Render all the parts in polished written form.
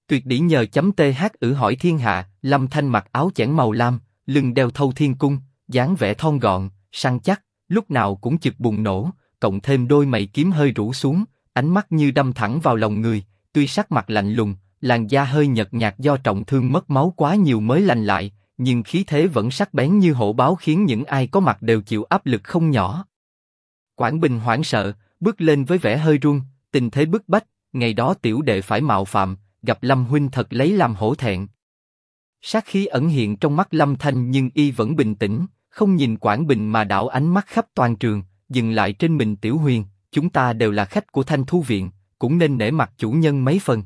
Tuyệt đỉ nhờ chấm th hỏi thiên hạ. Lâm Thanh mặc áo chẽn màu lam, lưng đeo thâu thiên cung, dáng vẻ thon gọn, săn chắc, lúc nào cũng chực bùng nổ, cộng thêm đôi mày kiếm hơi rũ xuống, ánh mắt như đâm thẳng vào lòng người. Tuy sắc mặt lạnh lùng, làn da hơi nhợt nhạt do trọng thương mất máu quá nhiều mới lành lại, nhưng khí thế vẫn sắc bén như hổ báo khiến những ai có mặt đều chịu áp lực không nhỏ. Quảng Bình hoảng sợ, bước lên với vẻ hơi run, tình thế bức bách, ngày đó tiểu đệ phải mạo phạm, gặp Lâm huynh thật lấy làm hổ thẹn. Sát khí ẩn hiện trong mắt Lâm Thanh nhưng y vẫn bình tĩnh, không nhìn Quảng Bình mà đảo ánh mắt khắp toàn trường, dừng lại trên mình Tiểu Huyền. Chúng ta đều là khách của Thanh Thu viện, cũng nên nể mặt chủ nhân mấy phần.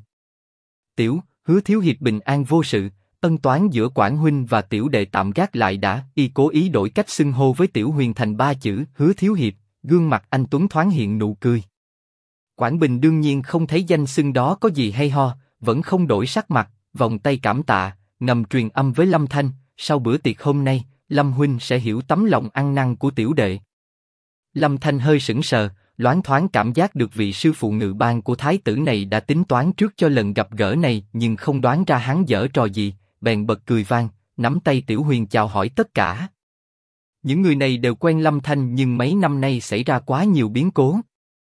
Hứa thiếu hiệp bình an vô sự, ân toán giữa Quảng huynh và tiểu đệ tạm gác lại đã. Y cố ý đổi cách xưng hô với Tiểu Huyền thành 3 chữ Hứa thiếu hiệp, gương mặt anh tuấn thoáng hiện nụ cười. Quảng Bình đương nhiên không thấy danh xưng đó có gì hay ho, vẫn không đổi sắc mặt, vòng tay cảm tạ, ngầm truyền âm với Lâm Thanh, sau bữa tiệc hôm nay, Lâm huynh sẽ hiểu tấm lòng ăn năn của tiểu đệ. Lâm Thanh hơi sững sờ, loáng thoáng cảm giác được vị sư phụ ngự ban của thái tử này đã tính toán trước cho lần gặp gỡ này, nhưng không đoán ra hắn giở trò gì, bèn bật cười vang, nắm tay Tiểu Huyền chào hỏi tất cả. Những người này đều quen Lâm Thanh nhưng mấy năm nay xảy ra quá nhiều biến cố.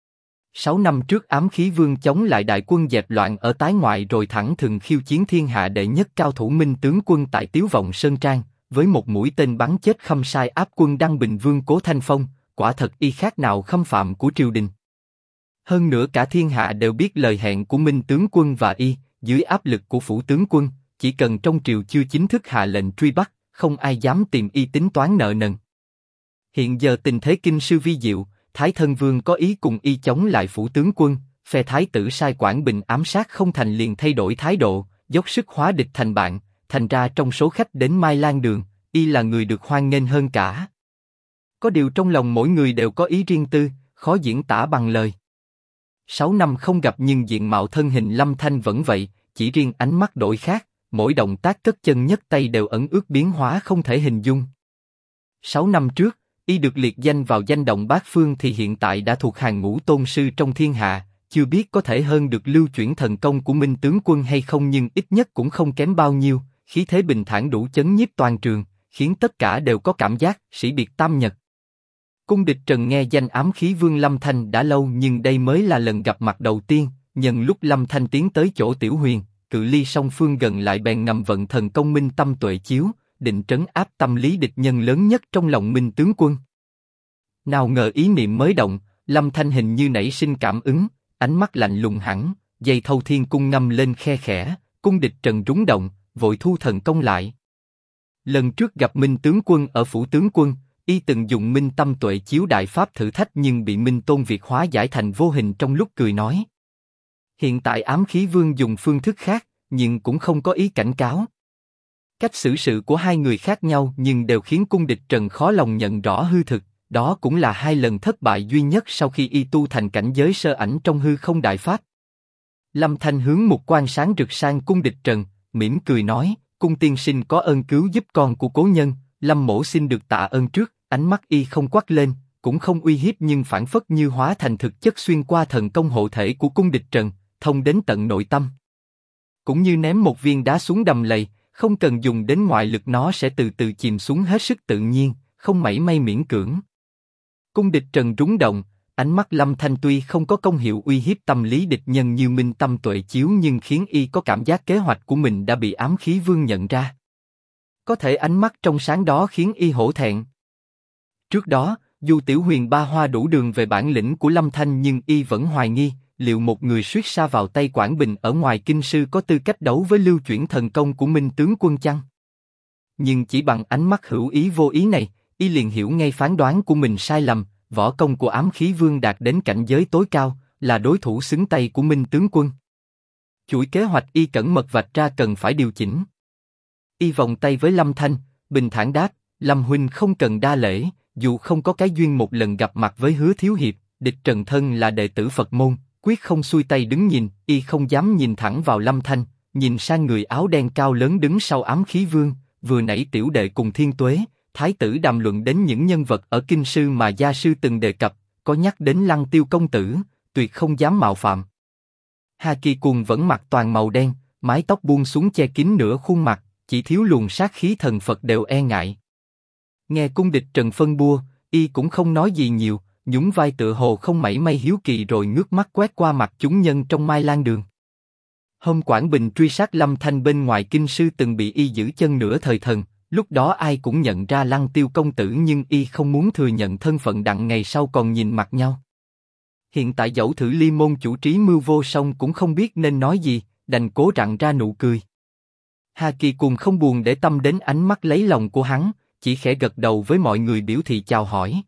6 năm trước Ám Khí Vương chống lại đại quân dẹp loạn ở Tái Ngoại rồi thẳng thừng khiêu chiến thiên hạ đệ nhất cao thủ Minh tướng quân tại Tiếu Vọng Sơn Trang, với một mũi tên bắn chết Khâm Sai áp quân Đăng Bình Vương Cố Thanh Phong, quả thật y khác nào khâm phạm của triều đình. Hơn nữa cả thiên hạ đều biết lời hẹn của Minh tướng quân và y, dưới áp lực của phủ tướng quân, chỉ cần trong triều chưa chính thức hạ lệnh truy bắt, không ai dám tìm y tính toán nợ nần. Hiện giờ tình thế kinh sư vi diệu, Thái Thân Vương có ý cùng y chống lại phủ tướng quân, phe thái tử sai Quảng Bình ám sát không thành liền thay đổi thái độ, dốc sức hóa địch thành bạn, thành ra trong số khách đến Mai Lan Đường, y là người được hoan nghênh hơn cả. Có điều trong lòng mỗi người đều có ý riêng tư, khó diễn tả bằng lời. 6 năm không gặp nhưng diện mạo thân hình Lâm Thanh vẫn vậy, chỉ riêng ánh mắt đổi khác, mỗi động tác cất chân nhấc tay đều ẩn ước biến hóa không thể hình dung. 6 năm trước, y được liệt danh vào danh động bát phương thì hiện tại đã thuộc hàng ngũ tôn sư trong thiên hạ, chưa biết có thể hơn được lưu chuyển thần công của Minh tướng quân hay không nhưng ít nhất cũng không kém bao nhiêu, khí thế bình thản đủ chấn nhiếp toàn trường, khiến tất cả đều có cảm giác sĩ biệt tam nhật. Cung Địch Trần nghe danh Ám Khí Vương Lâm Thanh đã lâu nhưng đây mới là lần gặp mặt đầu tiên, nhân lúc Lâm Thanh tiến tới chỗ Tiểu Huyền, cự ly song phương gần lại bèn ngầm vận thần công Minh Tâm Tuệ Chiếu, định trấn áp tâm lý địch nhân lớn nhất trong lòng Minh tướng quân. Nào ngờ ý niệm mới động, Lâm Thanh hình như nảy sinh cảm ứng, ánh mắt lạnh lùng hẳn, dây thâu thiên cung ngâm lên khe khẽ, Cung Địch Trần rúng động, vội thu thần công lại. Lần trước gặp Minh tướng quân ở phủ tướng quân, y từng dùng Minh Tâm Tuệ Chiếu đại pháp thử thách nhưng bị Minh Tôn Việt hóa giải thành vô hình trong lúc cười nói. Hiện tại Ám Khí Vương dùng phương thức khác, nhưng cũng không có ý cảnh cáo. Cách xử sự của hai người khác nhau nhưng đều khiến Cung Địch Trần khó lòng nhận rõ hư thực, đó cũng là 2 lần thất bại duy nhất sau khi y tu thành cảnh giới sơ ảnh trong hư không đại pháp. Lâm Thanh hướng một quan sáng rực sang Cung Địch Trần, mỉm cười nói, Cung tiên sinh có ơn cứu giúp con của cố nhân, Lâm mỗ xin được tạ ơn trước. Ánh mắt y không quắc lên, cũng không uy hiếp nhưng phản phất như hóa thành thực chất xuyên qua thần công hộ thể của Cung Địch Trần, thông đến tận nội tâm. Cũng như ném một viên đá xuống đầm lầy, không cần dùng đến ngoại lực nó sẽ từ từ chìm xuống hết sức tự nhiên, không mảy may miễn cưỡng. Cung Địch Trần rúng động, ánh mắt Lâm Thanh tuy không có công hiệu uy hiếp tâm lý địch nhân như Minh Tâm Tuệ Chiếu nhưng khiến y có cảm giác kế hoạch của mình đã bị Ám Khí Vương nhận ra. Có thể ánh mắt trong sáng đó khiến y hổ thẹn. Trước đó, dù Tiểu Huyền ba hoa đủ đường về bản lĩnh của Lâm Thanh nhưng y vẫn hoài nghi, liệu một người suýt sa vào tay Quảng Bình ở ngoài kinh sư có tư cách đấu với lưu chuyển thần công của Minh tướng quân chăng? Nhưng chỉ bằng ánh mắt hữu ý vô ý này, y liền hiểu ngay phán đoán của mình sai lầm, võ công của Ám Khí Vương đạt đến cảnh giới tối cao, là đối thủ xứng tay của Minh tướng quân. Chuỗi kế hoạch y cẩn mật vạch ra cần phải điều chỉnh. Y vòng tay với Lâm Thanh, bình thản đáp, Lâm huynh không cần đa lễ. Dù không có cái duyên một lần gặp mặt với Hứa thiếu hiệp, Địch Trần thân là đệ tử Phật môn, quyết không xuôi tay đứng nhìn. Y không dám nhìn thẳng vào Lâm Thanh, nhìn sang người áo đen cao lớn đứng sau Ám Khí Vương. Vừa nãy tiểu đệ cùng Thiên Tuế, thái tử đàm luận đến những nhân vật ở kinh sư mà gia sư từng đề cập, có nhắc đến Lăng Tiêu công tử, tuyệt không dám mạo phạm. Hà Kỳ Cuồng vẫn mặc toàn màu đen, mái tóc buông xuống che kín nửa khuôn mặt, chỉ thiếu luồng sát khí thần Phật đều e ngại. Nghe cung địch Trần phân bua, y cũng không nói gì nhiều, nhún vai tựa hồ không mảy may hiếu kỳ rồi ngước mắt quét qua mặt chúng nhân trong Mai Lan đường. Hôm Quảng Bình truy sát Lâm Thanh bên ngoài kinh sư từng bị y giữ chân nửa thời thần, lúc đó ai cũng nhận ra Lăng Tiêu công tử nhưng y không muốn thừa nhận thân phận đặng ngày sau còn nhìn mặt nhau. Hiện tại dẫu thử Ly môn chủ trí mưu vô song cũng không biết nên nói gì, đành cố rặn ra nụ cười. Hà Kỳ Cùng không buồn để tâm đến ánh mắt lấy lòng của hắn, chỉ khẽ gật đầu với mọi người biểu thị chào hỏi.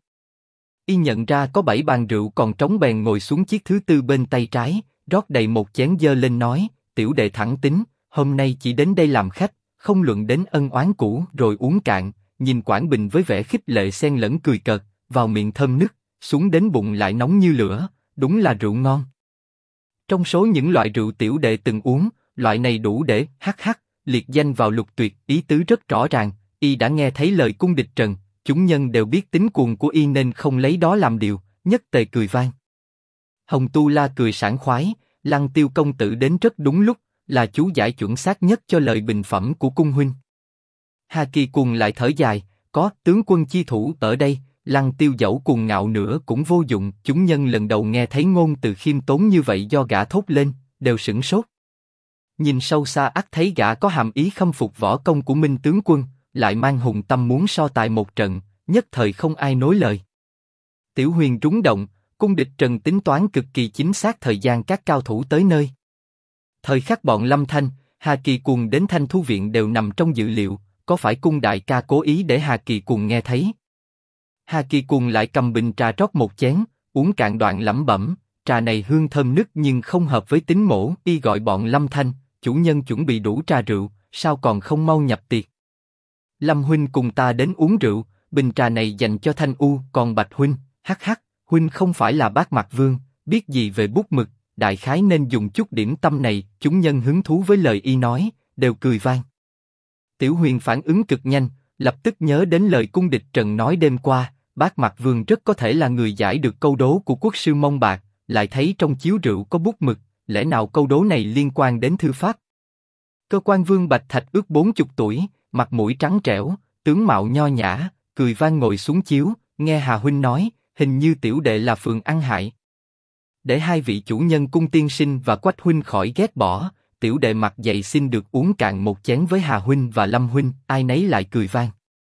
Y nhận ra có 7 bàn rượu còn trống bèn ngồi xuống chiếc thứ tư bên tay trái, rót đầy một chén dơ lên nói, tiểu đệ thẳng tính, hôm nay chỉ đến đây làm khách, không luận đến ân oán cũ rồi uống cạn, nhìn Quảng Bình với vẻ khích lệ xen lẫn cười cợt, vào miệng thơm nức, xuống đến bụng lại nóng như lửa, đúng là rượu ngon. Trong số những loại rượu tiểu đệ từng uống, loại này đủ để liệt danh vào lục tuyệt, ý tứ rất rõ ràng, y đã nghe thấy lời cung địch Trần, chúng nhân đều biết tính cuồng của y nên không lấy đó làm điều, nhất tề cười vang. Hồng Tu La cười sảng khoái, Lăng Tiêu công tử đến rất đúng lúc, là chú giải chuẩn xác nhất cho lời bình phẩm của cung huynh. Hà Kỳ Cùng lại thở dài, có tướng quân chi thủ ở đây, Lăng Tiêu dẫu cuồng ngạo nữa cũng vô dụng. Chúng nhân lần đầu nghe thấy ngôn từ khiêm tốn như vậy do gã thốt lên, đều sửng sốt. Nhìn sâu xa ắt thấy gã có hàm ý khâm phục võ công của Minh tướng quân, lại mang hùng tâm muốn so tài một trận, nhất thời không ai nối lời. Tiểu Huyền rúng động, cung địch Trần tính toán cực kỳ chính xác thời gian các cao thủ tới nơi. Thời khắc bọn Lâm Thanh, Hà Kỳ Cùng đến Thanh Thu viện đều nằm trong dự liệu, có phải cung đại ca cố ý để Hà Kỳ Cùng nghe thấy? Hà Kỳ Cùng lại cầm bình trà rót một chén, uống cạn đoạn lẩm bẩm, trà này hương thơm nức nhưng không hợp với tính mổ. Y gọi bọn Lâm Thanh, chủ nhân chuẩn bị đủ trà rượu, sao còn không mau nhập tiệc? Lâm huynh cùng ta đến uống rượu, bình trà này dành cho Thanh U, còn Bạch huynh, huynh không phải là Bát Mạc Vương, biết gì về bút mực, đại khái nên dùng chút điểm tâm này. Chúng nhân hứng thú với lời y nói, đều cười vang. Tiểu Huyền phản ứng cực nhanh, lập tức nhớ đến lời cung địch Trần nói đêm qua, Bát Mạc Vương rất có thể là người giải được câu đố của quốc sư Mông Bạc, lại thấy trong chiếu rượu có bút mực, lẽ nào câu đố này liên quan đến thư pháp? Cơ quan Vương Bạch Thạch ước 40 tuổi, mặt mũi trắng trẻo, tướng mạo nho nhã, cười vang ngồi xuống chiếu, nghe Hà huynh nói, hình như tiểu đệ là Phượng ăn hại. Để hai vị chủ nhân cung tiên sinh và Quách huynh khỏi ghét bỏ, tiểu đệ mặt dày xin được uống cạn một chén với Hà huynh và Lâm huynh. Ai nấy lại cười vang.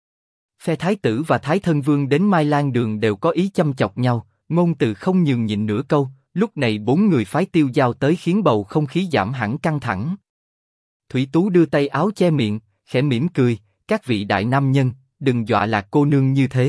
Phe thái tử và thái thân vương đến Mai Lan đường đều có ý châm chọc nhau, ngôn từ không nhường nhịn nửa câu. Lúc này 4 người phái Tiêu Giao tới khiến bầu không khí giảm hẳn căng thẳng. Thủy Tú đưa tay áo che miệng, khẽ mỉm cười, các vị đại nam nhân, đừng dọa lạc cô nương như thế.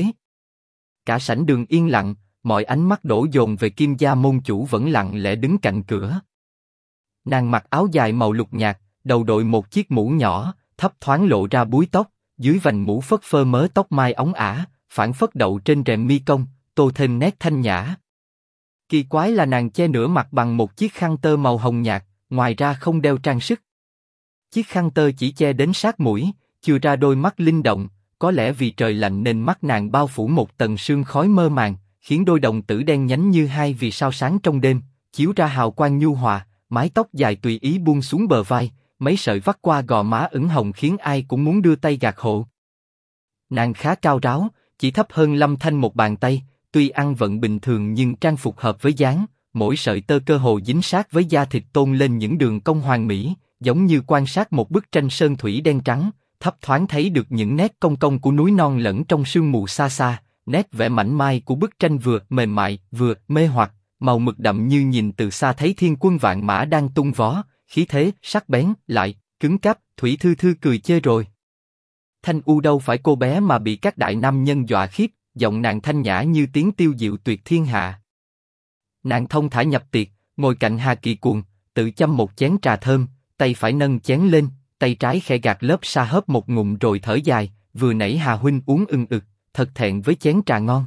Cả sảnh đường yên lặng, mọi ánh mắt đổ dồn về Kim gia môn chủ vẫn lặng lẽ đứng cạnh cửa. Nàng mặc áo dài màu lục nhạt, đầu đội một chiếc mũ nhỏ, thấp thoáng lộ ra búi tóc, dưới vành mũ phất phơ mớ tóc mai óng ả, phản phất đậu trên rèm mi công, tô thêm nét thanh nhã. Kỳ quái là nàng che nửa mặt bằng một chiếc khăn tơ màu hồng nhạt, ngoài ra không đeo trang sức. Chiếc khăn tơ chỉ che đến sát mũi, chừa ra đôi mắt linh động, có lẽ vì trời lạnh nên mắt nàng bao phủ một tầng sương khói mơ màng, khiến đôi đồng tử đen nhánh như hai vì sao sáng trong đêm, chiếu ra hào quang nhu hòa. Mái tóc dài tùy ý buông xuống bờ vai, mấy sợi vắt qua gò má ửng hồng khiến ai cũng muốn đưa tay gạt hộ. Nàng khá cao ráo, chỉ thấp hơn Lâm Thanh một bàn tay, tuy ăn vận bình thường nhưng trang phục hợp với dáng, mỗi sợi tơ cơ hồ dính sát với da thịt tôn lên những đường cong hoàn mỹ, giống như quan sát một bức tranh sơn thủy đen trắng, thấp thoáng thấy được những nét cong cong của núi non lẫn trong sương mù xa xa, nét vẽ mảnh mai của bức tranh vừa mềm mại vừa mê hoặc, màu mực đậm như nhìn từ xa thấy thiên quân vạn mã đang tung vó, khí thế sắc bén lại cứng cáp. Thủy Thư Thư cười chê rồi. Thanh U đâu phải cô bé mà bị các đại nam nhân dọa khiếp, giọng nàng thanh nhã như tiếng tiêu diệu tuyệt thiên hạ. Nàng thông thả nhập tiệc, ngồi cạnh Hà Kỳ Cuồng, tự châm một chén trà thơm, tay phải nâng chén lên, tay trái khẽ gạt lớp sa hớp một ngụm rồi thở dài. Vừa nãy Hà huynh uống ưng ực, thật thẹn với chén trà ngon.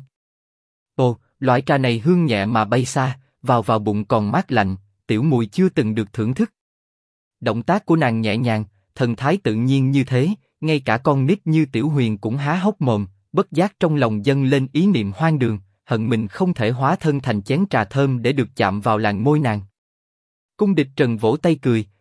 Ồ, loại trà này hương nhẹ mà bay xa, vào bụng còn mát lạnh, tiểu mùi chưa từng được thưởng thức. Động tác của nàng nhẹ nhàng, thần thái tự nhiên như thế, ngay cả con nít như Tiểu Huyền cũng há hốc mồm, bất giác trong lòng dâng lên ý niệm hoang đường, hận mình không thể hóa thân thành chén trà thơm để được chạm vào làn môi nàng. Cung địch Trần vỗ tay cười,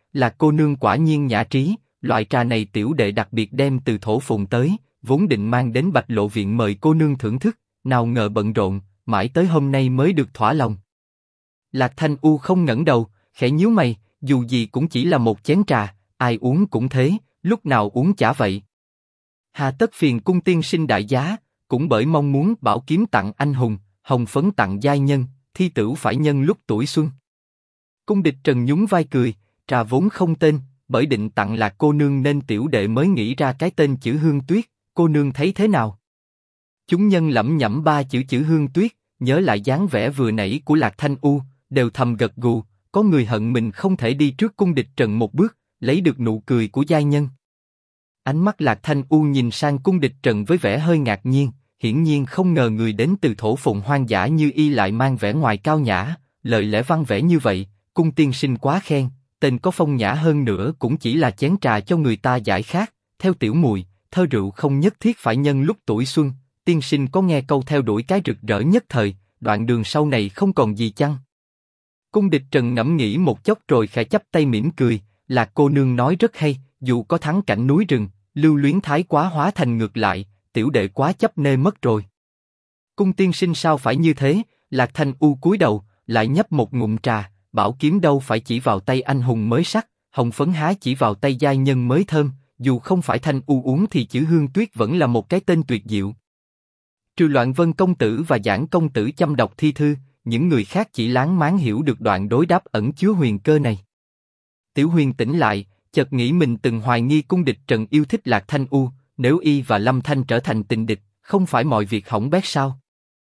là cô nương quả nhiên nhã trí, loại trà này tiểu đệ đặc biệt đem từ Thổ Phồn tới, vốn định mang đến Bạch Lộ viện mời cô nương thưởng thức, nào ngờ bận rộn, mãi tới hôm nay mới được thỏa lòng. Lạc Thanh U không ngẩng đầu, khẽ nhíu mày, dù gì cũng chỉ là một chén trà, ai uống cũng thế, lúc nào uống chả vậy. Hà tất phiền cung tiên sinh đại giá, cũng bởi mong muốn bảo kiếm tặng anh hùng, hồng phấn tặng giai nhân, thi tửu phải nhân lúc tuổi xuân. Cung Địch Trần nhún vai cười, trà vốn không tên, bởi định tặng Lạc cô nương nên tiểu đệ mới nghĩ ra cái tên chữ Hương Tuyết, cô nương thấy thế nào? Chúng nhân lẩm nhẩm ba chữ Hương Tuyết, nhớ lại dáng vẻ vừa nãy của Lạc Thanh U, đều thầm gật gù, có người hận mình không thể đi trước Cung Địch Trần một bước, lấy được nụ cười của giai nhân. Ánh mắt Lạc Thanh U nhìn sang Cung Địch Trần với vẻ hơi ngạc nhiên, hiển nhiên không ngờ người đến từ Thổ Phồn hoang dã như y lại mang vẻ ngoài cao nhã, lời lẽ văn vẻ như vậy. Cung tiên sinh quá khen, tên có phong nhã hơn nữa cũng chỉ là chén trà cho người ta giải khát. Theo tiểu mùi, thơ rượu không nhất thiết phải nhân lúc tuổi xuân. Tiên sinh có nghe câu theo đuổi cái rực rỡ nhất thời, đoạn đường sau này không còn gì chăng? Cung Địch Trần ngẫm nghĩ một chốc rồi khẽ chắp tay mỉm cười, Lạc cô nương nói rất hay, dù có thắng cảnh núi rừng, lưu luyến thái quá hóa thành ngược lại, tiểu đệ quá chấp nê mất rồi. Cung tiên sinh sao phải như thế? Lạc Thanh U cúi đầu, lại nhấp một ngụm trà, bảo kiếm đâu phải chỉ vào tay anh hùng mới sắc, hồng phấn há chỉ vào tay giai nhân mới thơm, dù không phải Thanh U uống thì chữ Hương Tuyết vẫn là một cái tên tuyệt diệu. Trừ Loạn Vân công tử và Giảng công tử chăm đọc thi thư, những người khác chỉ láng máng hiểu được đoạn đối đáp ẩn chứa huyền cơ này. Tiểu Huyền tỉnh lại, chợt nghĩ mình từng hoài nghi Cung Địch Trần yêu thích Lạc Thanh U, nếu y và Lâm Thanh trở thành tình địch, không phải mọi việc hỏng bét sao?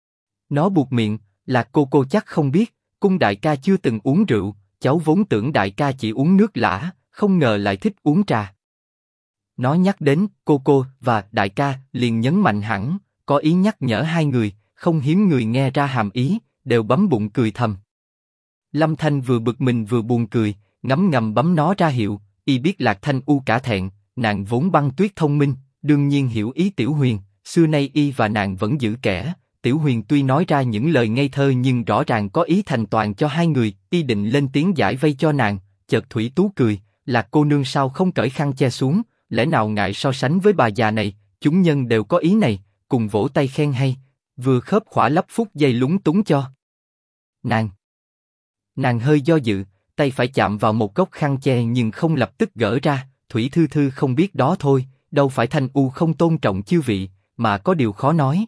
Nó buột miệng, Lạc cô chắc không biết, Cung đại ca chưa từng uống rượu, cháu vốn tưởng đại ca chỉ uống nước lã, không ngờ lại thích uống trà. Nó nhắc đến cô và đại ca, liền nhấn mạnh hẳn, có ý nhắc nhở hai người, không hiếm người nghe ra hàm ý, đều bấm bụng cười thầm. Lâm Thanh vừa bực mình vừa buồn cười, ngấm ngầm bấm nó ra hiệu, y biết Lạc Thanh U cả thẹn, nàng vốn băng tuyết thông minh, đương nhiên hiểu ý Tiểu Huyền, xưa nay y và nàng vẫn giữ kẽ. Tiểu Huyền tuy nói ra những lời ngây thơ nhưng rõ ràng có ý thành toàn cho hai người, y định lên tiếng giải vây cho nàng, chợt Thủy Tú cười, Lạc cô nương sao không cởi khăn che xuống, lẽ nào ngại so sánh với bà già này? Chúng nhân đều có ý này, cùng vỗ tay khen hay, vừa khớp khỏa lấp phút giây lúng túng cho. Nàng hơi do dự, tay phải chạm vào một góc khăn che nhưng không lập tức gỡ ra. Thủy Thư Thư không biết đó thôi, đâu phải Thanh U không tôn trọng chư vị, mà có điều khó nói.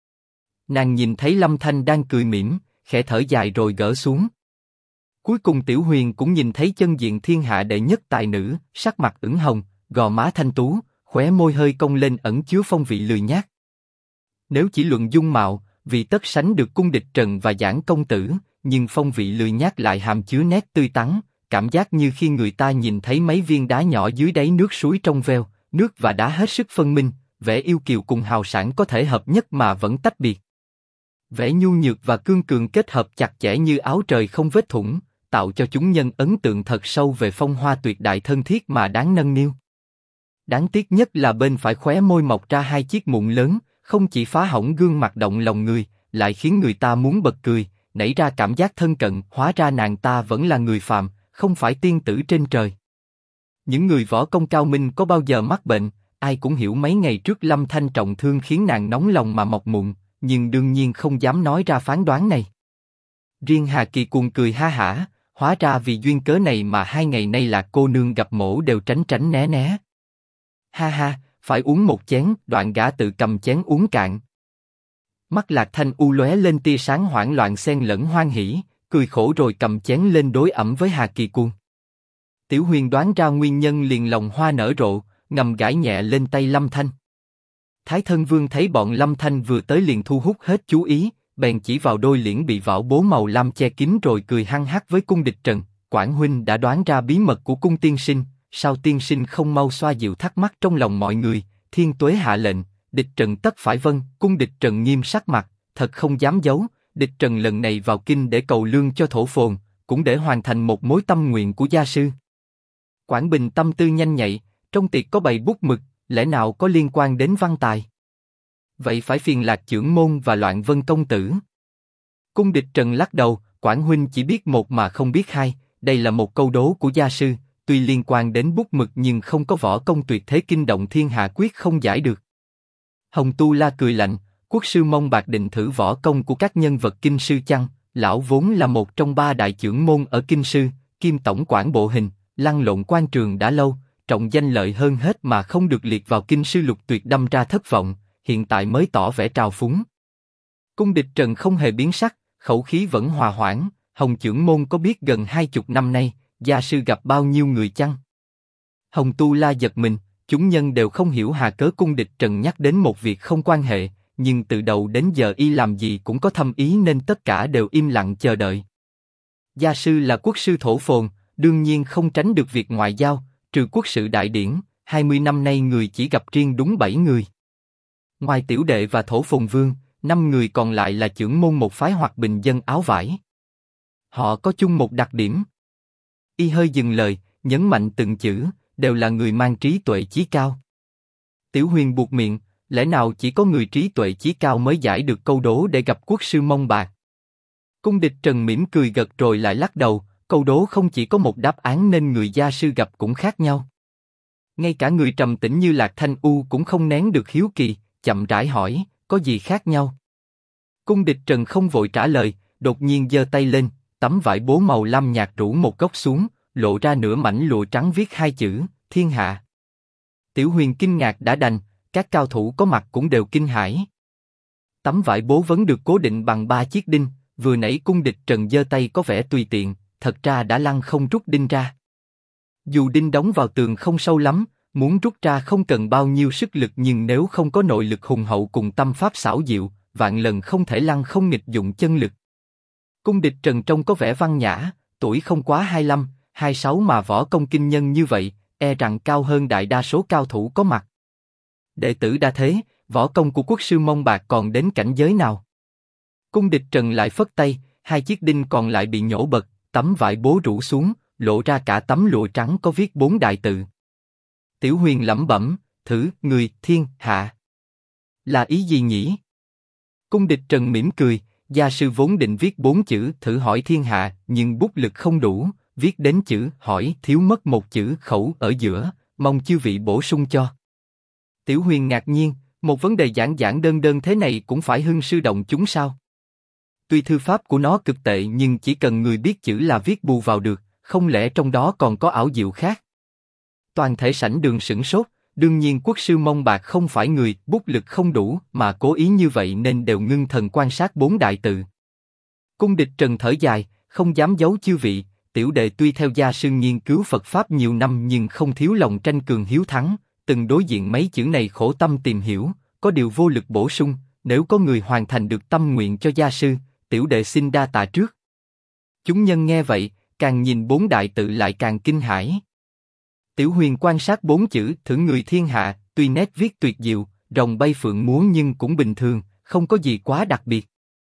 Nàng nhìn thấy Lâm Thanh đang cười mỉm, khẽ thở dài rồi gỡ xuống. Cuối cùng Tiểu Huyền cũng nhìn thấy chân diện thiên hạ đệ nhất tài nữ, sắc mặt ửng hồng, gò má thanh tú, khóe môi hơi cong lên ẩn chứa phong vị lười nhác. Nếu chỉ luận dung mạo, vì tất sánh được Cung Địch Trần và Giảng công tử, nhưng phong vị lười nhác lại hàm chứa nét tươi tắn, cảm giác như khi người ta nhìn thấy mấy viên đá nhỏ dưới đáy nước suối trong veo, nước và đá hết sức phân minh, vẻ yêu kiều cùng hào sảng có thể hợp nhất mà vẫn tách biệt. Vẻ nhu nhược và cương cường kết hợp chặt chẽ như áo trời không vết thủng, tạo cho chúng nhân ấn tượng thật sâu về phong hoa tuyệt đại thân thiết mà đáng nâng niu. Đáng tiếc nhất là bên phải khóe môi mọc ra hai chiếc mụn lớn, không chỉ phá hỏng gương mặt động lòng người, lại khiến người ta muốn bật cười, nảy ra cảm giác thân cận. Hóa ra nàng ta vẫn là người phàm, không phải tiên tử trên trời. Những người võ công cao minh có bao giờ mắc bệnh, ai cũng hiểu mấy ngày trước Lâm Thanh trọng thương khiến nàng nóng lòng mà mọc mụn, nhưng đương nhiên không dám nói ra phán đoán này. Riêng Hà Kỳ cuồng cười ha hả, hóa ra vì duyên cớ này mà hai ngày nay Lạc cô nương gặp mổ đều tránh tránh né né. Ha ha, phải uống một chén, đoạn gã tự cầm chén uống cạn. Mắt Lạc Thanh U lóe lên tia sáng hoảng loạn xen lẫn hoan hỉ, cười khổ rồi cầm chén lên đối ẩm với Hà Kỳ cuồng. Tiểu Huyền đoán ra nguyên nhân liền lòng hoa nở rộ, ngầm gãi nhẹ lên tay Lâm Thanh. Thái Thân Vương thấy bọn Lâm Thanh vừa tới liền thu hút hết chú ý, bèn chỉ vào đôi liễn bị vảo bố màu lam che kín rồi cười hăng hắc với Cung Địch Trần. Quản huynh đã đoán ra bí mật của Cung tiên sinh, sao tiên sinh không mau xoa dịu thắc mắc trong lòng mọi người? Thiên Tuế hạ lệnh, Địch Trần tất phải vâng. Cung Địch Trần nghiêm sắc mặt, thật không dám giấu, Địch Trần lần này vào kinh để cầu lương cho Thổ Phồn, cũng để hoàn thành một mối tâm nguyện của gia sư. Quản Bình tâm tư nhanh nhạy, trong tiệc có bày bút mực, lẽ nào có liên quan đến văn tài? Vậy phải phiền Lạc Chưởng môn và Loạn Vân công tử. Cung Địch Trần lắc đầu, Quản huynh chỉ biết một mà không biết hai, đây là một câu đố của gia sư, tuy liên quan đến bút mực nhưng không có võ công tuyệt thế kinh động thiên hạ quyết không giải được. Hồng Tu La cười lạnh, quốc sư Mông Bạc định thử võ công của các nhân vật kinh sư chăng? Lão vốn là một trong ba đại chưởng môn ở kinh sư, kiêm tổng quản bộ hình, lăn lộn quan trường đã lâu, trọng danh lợi hơn hết mà không được liệt vào kinh sư lục tuyệt đâm ra thất vọng, hiện tại mới tỏ vẻ trào phúng. Cung Địch Trần không hề biến sắc, khẩu khí vẫn hòa hoãn. Hồng chưởng môn có biết gần 20 năm nay, gia sư gặp bao nhiêu người chăng? Hồng Tu La giật mình, chúng nhân đều không hiểu hà cớ Cung Địch Trần nhắc đến một việc không quan hệ, nhưng từ đầu đến giờ y làm gì cũng có thâm ý nên tất cả đều im lặng chờ đợi. Gia sư là quốc sư thổ phồn, đương nhiên không tránh được việc ngoại giao, trừ quốc sự đại điển, 20 năm nay người chỉ gặp riêng đúng 7 người. Ngoài tiểu đệ và thổ phồn vương, 5 người còn lại là chưởng môn một phái hoặc bình dân áo vải. Họ có chung một đặc điểm. Y hơi dừng lời, nhấn mạnh từng chữ, đều là người mang trí tuệ chí cao. Tiểu Huyền buột miệng, lẽ nào chỉ có người trí tuệ chí cao mới giải được câu đố để gặp quốc sư Mông Bạc? Cung Địch Trần mỉm cười gật rồi lại lắc đầu, câu đố không chỉ có một đáp án nên người gia sư gặp cũng khác nhau. Ngay cả người trầm tĩnh như Lạc Thanh U cũng không nén được hiếu kỳ, chậm rãi hỏi, có gì khác nhau? Cung Địch Trần không vội trả lời, đột nhiên giơ tay lên, tấm vải bố màu lam nhạt rũ một góc xuống, lộ ra nửa mảnh lụa trắng viết hai chữ, Thiên Hạ. Tiểu Huyền kinh ngạc đã đành, các cao thủ có mặt cũng đều kinh hãi. Tấm vải bố vẫn được cố định bằng 3 chiếc đinh, vừa nãy Cung Địch Trần giơ tay có vẻ tùy tiện, thật ra đã lăn không rút đinh ra. Dù đinh đóng vào tường không sâu lắm, muốn rút ra không cần bao nhiêu sức lực nhưng nếu không có nội lực hùng hậu cùng tâm pháp xảo diệu, vạn lần không thể lăn không nghịch dụng chân lực. Cung Địch Trần trông có vẻ văn nhã, tuổi không quá 25, 26 mà võ công kinh nhân như vậy, e rằng cao hơn đại đa số cao thủ có mặt. Đệ tử đã thế, võ công của quốc sư Mông Bạc còn đến cảnh giới nào? Cung Địch Trần lại phất tay, 2 chiếc đinh còn lại bị nhổ bật, tấm vải bố rũ xuống, lộ ra cả tấm lụa trắng có viết 4 đại tự. Tiểu Huyền lẩm bẩm, thử, người, thiên, hạ. Là ý gì nhỉ? Cung Địch Trần mỉm cười, gia sư vốn định viết 4 chữ thử hỏi thiên hạ, nhưng bút lực không đủ, viết đến chữ hỏi thiếu mất một chữ khẩu ở giữa, mong chư vị bổ sung cho. Tiểu Huyền ngạc nhiên, một vấn đề giản giản đơn đơn thế này cũng phải hưng sư động chúng sao? Tuy thư pháp của nó cực tệ nhưng chỉ cần người biết chữ là viết bù vào được, không lẽ trong đó còn có ảo diệu khác? Toàn thể sảnh đường sửng sốt, đương nhiên quốc sư Mông Bạc không phải người bút lực không đủ mà cố ý như vậy nên đều ngưng thần quan sát 4 đại tự. Cung Địch Trần thở dài, không dám giấu chư vị, tiểu đệ tuy theo gia sư nghiên cứu Phật pháp nhiều năm nhưng không thiếu lòng tranh cường hiếu thắng, từng đối diện mấy chữ này khổ tâm tìm hiểu, có điều vô lực bổ sung, nếu có người hoàn thành được tâm nguyện cho gia sư, tiểu đệ xin đa tạ trước. Chúng nhân nghe vậy, càng nhìn 4 đại tự lại càng kinh hãi. Tiểu Huyền quan sát 4 chữ thử người thiên hạ, tuy nét viết tuyệt diệu, rồng bay phượng múa nhưng cũng bình thường, không có gì quá đặc biệt.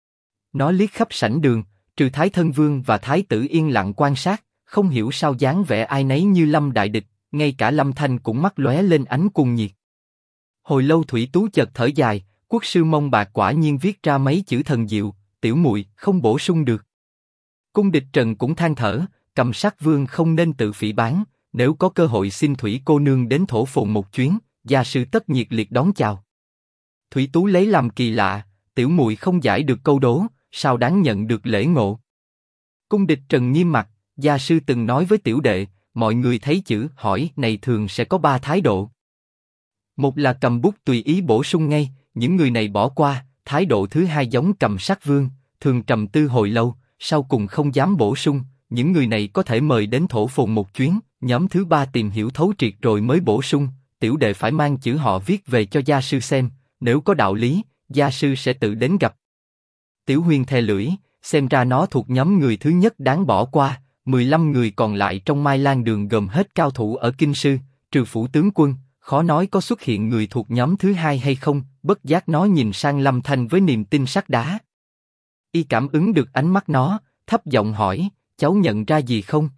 Nó liếc khắp sảnh đường, trừ Thái Thân Vương và Thái tử yên lặng quan sát, không hiểu sao dáng vẻ ai nấy như Lâm đại địch, ngay cả Lâm Thanh cũng mắt lóe lên ánh cuồng nhiệt. Hồi lâu Thủy Tú chợt thở dài, quốc sư Mông Bạc quả nhiên viết ra mấy chữ thần diệu, tiểu muội không bổ sung được. Cung Địch Trần cũng than thở, Cầm Sát Vương không nên tự phỉ báng, nếu có cơ hội xin Thủy cô nương đến thổ phồn một chuyến, gia sư tất nhiệt liệt đón chào. Thủy Tú lấy làm kỳ lạ, tiểu muội không giải được câu đố, sao đáng nhận được lễ ngộ? Cung Địch Trần nghiêm mặt, gia sư từng nói với tiểu đệ, mọi người thấy chữ hỏi này thường sẽ có 3 thái độ. Một là cầm bút tùy ý bổ sung ngay, những người này bỏ qua. Thái độ thứ hai giống Cầm Sát Vương, thường trầm tư hồi lâu, sau cùng không dám bổ sung. Những người này có thể mời đến thổ phồn một chuyến. Nhóm thứ 3 tìm hiểu thấu triệt rồi mới bổ sung. Tiểu đệ phải mang chữ họ viết về cho gia sư xem, nếu có đạo lý, gia sư sẽ tự đến gặp. Tiểu Huyền thè lưỡi, xem ra nó thuộc nhóm người thứ nhất đáng bỏ qua. 15 người còn lại trong Mai Lan Đường gồm hết cao thủ ở kinh sư, trừ phủ tướng quân, khó nói có xuất hiện người thuộc nhóm thứ 2 hay không. Bất giác nó nhìn sang Lâm Thanh với niềm tin sắt đá. Y cảm ứng được ánh mắt nó, thấp giọng hỏi, cháu nhận ra gì không?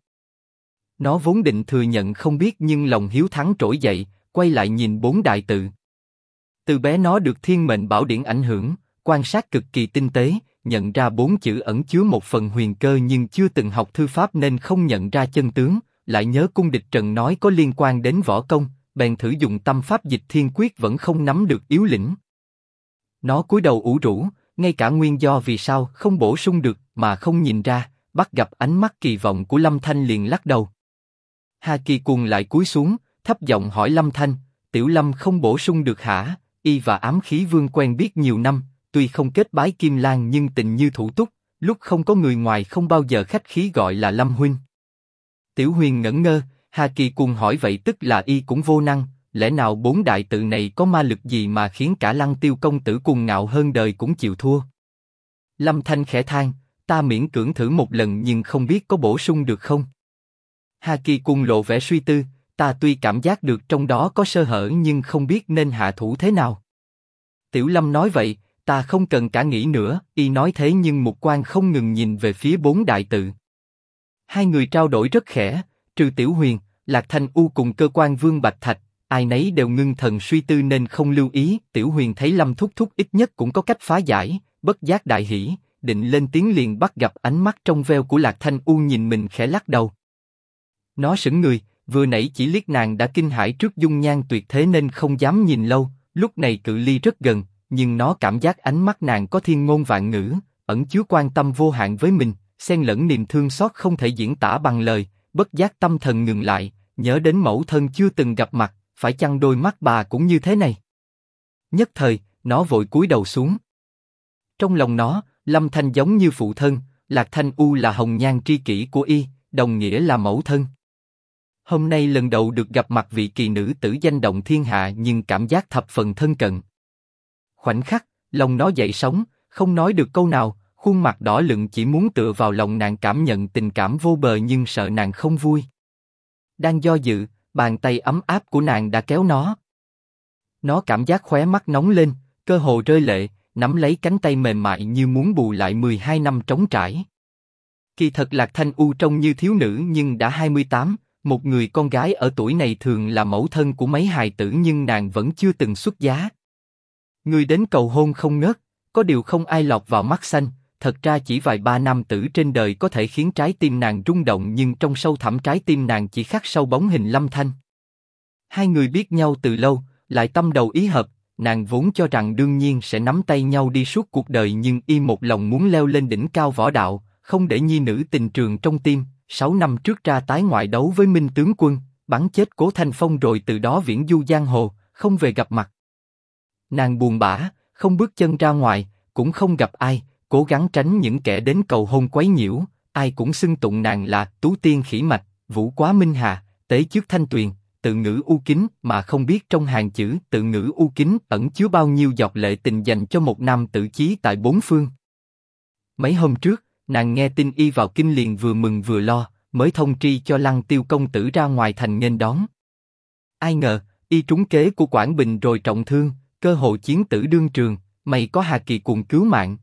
Nó vốn định thừa nhận không biết nhưng lòng hiếu thắng trỗi dậy, quay lại nhìn 4 đại tự. Từ bé nó được Thiên Mệnh Bảo Điển ảnh hưởng, quan sát cực kỳ tinh tế, nhận ra 4 chữ ẩn chứa một phần huyền cơ nhưng chưa từng học thư pháp nên không nhận ra chân tướng, lại nhớ cung địch Trần nói có liên quan đến võ công, bèn thử dùng tâm pháp dịch thiên quyết vẫn không nắm được yếu lĩnh. Nó cúi đầu ủ rũ, ngay cả nguyên do vì sao không bổ sung được mà không nhìn ra, bắt gặp ánh mắt kỳ vọng của Lâm Thanh liền lắc đầu. Hà Kỳ Cùng lại cúi xuống, thấp giọng hỏi Lâm Thanh, Tiểu Lâm không bổ sung được hả? Y và Ám Khí Vương quen biết nhiều năm, tuy không kết bái Kim Lan nhưng tình như thủ túc, lúc không có người ngoài không bao giờ khách khí gọi là Lâm huynh. Tiểu Huyền ngẩn ngơ, Hà Kỳ Cùng hỏi vậy tức là Y cũng vô năng, lẽ nào 4 đại tự này có ma lực gì mà khiến cả Lăng Tiêu công tử cuồng ngạo hơn đời cũng chịu thua? Lâm Thanh khẽ than, ta miễn cưỡng thử một lần nhưng không biết có bổ sung được không. Hà Kỳ Cùng lộ vẻ suy tư, ta tuy cảm giác được trong đó có sơ hở nhưng không biết nên hạ thủ thế nào. Tiểu Lâm nói vậy, ta không cần cả nghĩ nữa. Y nói thế nhưng mục quang không ngừng nhìn về phía 4 đại tự. Hai người trao đổi rất khẽ, trừ Tiểu Huyền, Lạc Thanh U cùng Cơ Quan Vương Bạch Thạch, ai nấy đều ngưng thần suy tư nên không lưu ý. Tiểu Huyền thấy Lâm thúc thúc ít nhất cũng có cách phá giải, bất giác đại hỉ, định lên tiếng liền bắt gặp ánh mắt trong veo của Lạc Thanh U nhìn mình khẽ lắc đầu. Nó sững người, vừa nãy chỉ liếc nàng đã kinh hãi trước dung nhan tuyệt thế nên không dám nhìn lâu, lúc này cự ly rất gần, nhưng nó cảm giác ánh mắt nàng có thiên ngôn vạn ngữ, ẩn chứa quan tâm vô hạn với mình, xen lẫn niềm thương xót không thể diễn tả bằng lời, bất giác tâm thần ngừng lại, nhớ đến mẫu thân chưa từng gặp mặt, phải chăng đôi mắt bà cũng như thế này? Nhất thời, nó vội cúi đầu xuống. Trong lòng nó, Lâm Thanh giống như phụ thân, Lạc Thanh U là hồng nhan tri kỷ của Y, đồng nghĩa là mẫu thân. Hôm nay lần đầu được gặp mặt vị kỳ nữ tử danh động thiên hạ nhưng cảm giác thập phần thân cận. Khoảnh khắc, lòng nó dậy sóng, không nói được câu nào, khuôn mặt đỏ lựng chỉ muốn tựa vào lòng nàng cảm nhận tình cảm vô bờ nhưng sợ nàng không vui. Đang do dự, bàn tay ấm áp của nàng đã kéo nó. Nó cảm giác khóe mắt nóng lên, cơ hồ rơi lệ, nắm lấy cánh tay mềm mại như muốn bù lại 12 năm trống trải. Kỳ thật Lạc Thanh U trông như thiếu nữ nhưng đã 28, một người con gái ở tuổi này thường là mẫu thân của mấy hài tử nhưng nàng vẫn chưa từng xuất giá. Người đến cầu hôn không ngớt, có điều không ai lọt vào mắt xanh, thật ra chỉ vài ba nam tử trên đời có thể khiến trái tim nàng rung động nhưng trong sâu thẳm trái tim nàng chỉ khắc sâu bóng hình Lâm Thanh. Hai người biết nhau từ lâu, lại tâm đầu ý hợp, nàng vốn cho rằng đương nhiên sẽ nắm tay nhau đi suốt cuộc đời nhưng Y một lòng muốn leo lên đỉnh cao võ đạo, không để nhi nữ tình trường trong tim. 6 năm trước ra tái ngoại đấu với Minh tướng quân, bắn chết Cố Thanh Phong rồi từ đó viễn du giang hồ, không về gặp mặt. Nàng buồn bã, không bước chân ra ngoài, cũng không gặp ai, cố gắng tránh những kẻ đến cầu hôn quấy nhiễu, ai cũng xưng tụng nàng là Tú Tiên Khỉ Mạch, Vũ Quá Minh Hà, Tế Trước Thanh Tuyền, Tự Ngữ U Kính mà không biết trong hàng chữ Tự Ngữ U Kính ẩn chứa bao nhiêu giọt lệ tình dành cho một nam tử chí tại bốn phương. Mấy hôm trước, nàng nghe tin Y vào kinh liền vừa mừng vừa lo, mới thông tri cho Lăng Tiêu công tử ra ngoài thành nghênh đón. Ai ngờ, Y trúng kế của Quảng Bình rồi trọng thương, cơ hội chiến tử đương trường, may có Hà Kỳ Cùng cứu mạng.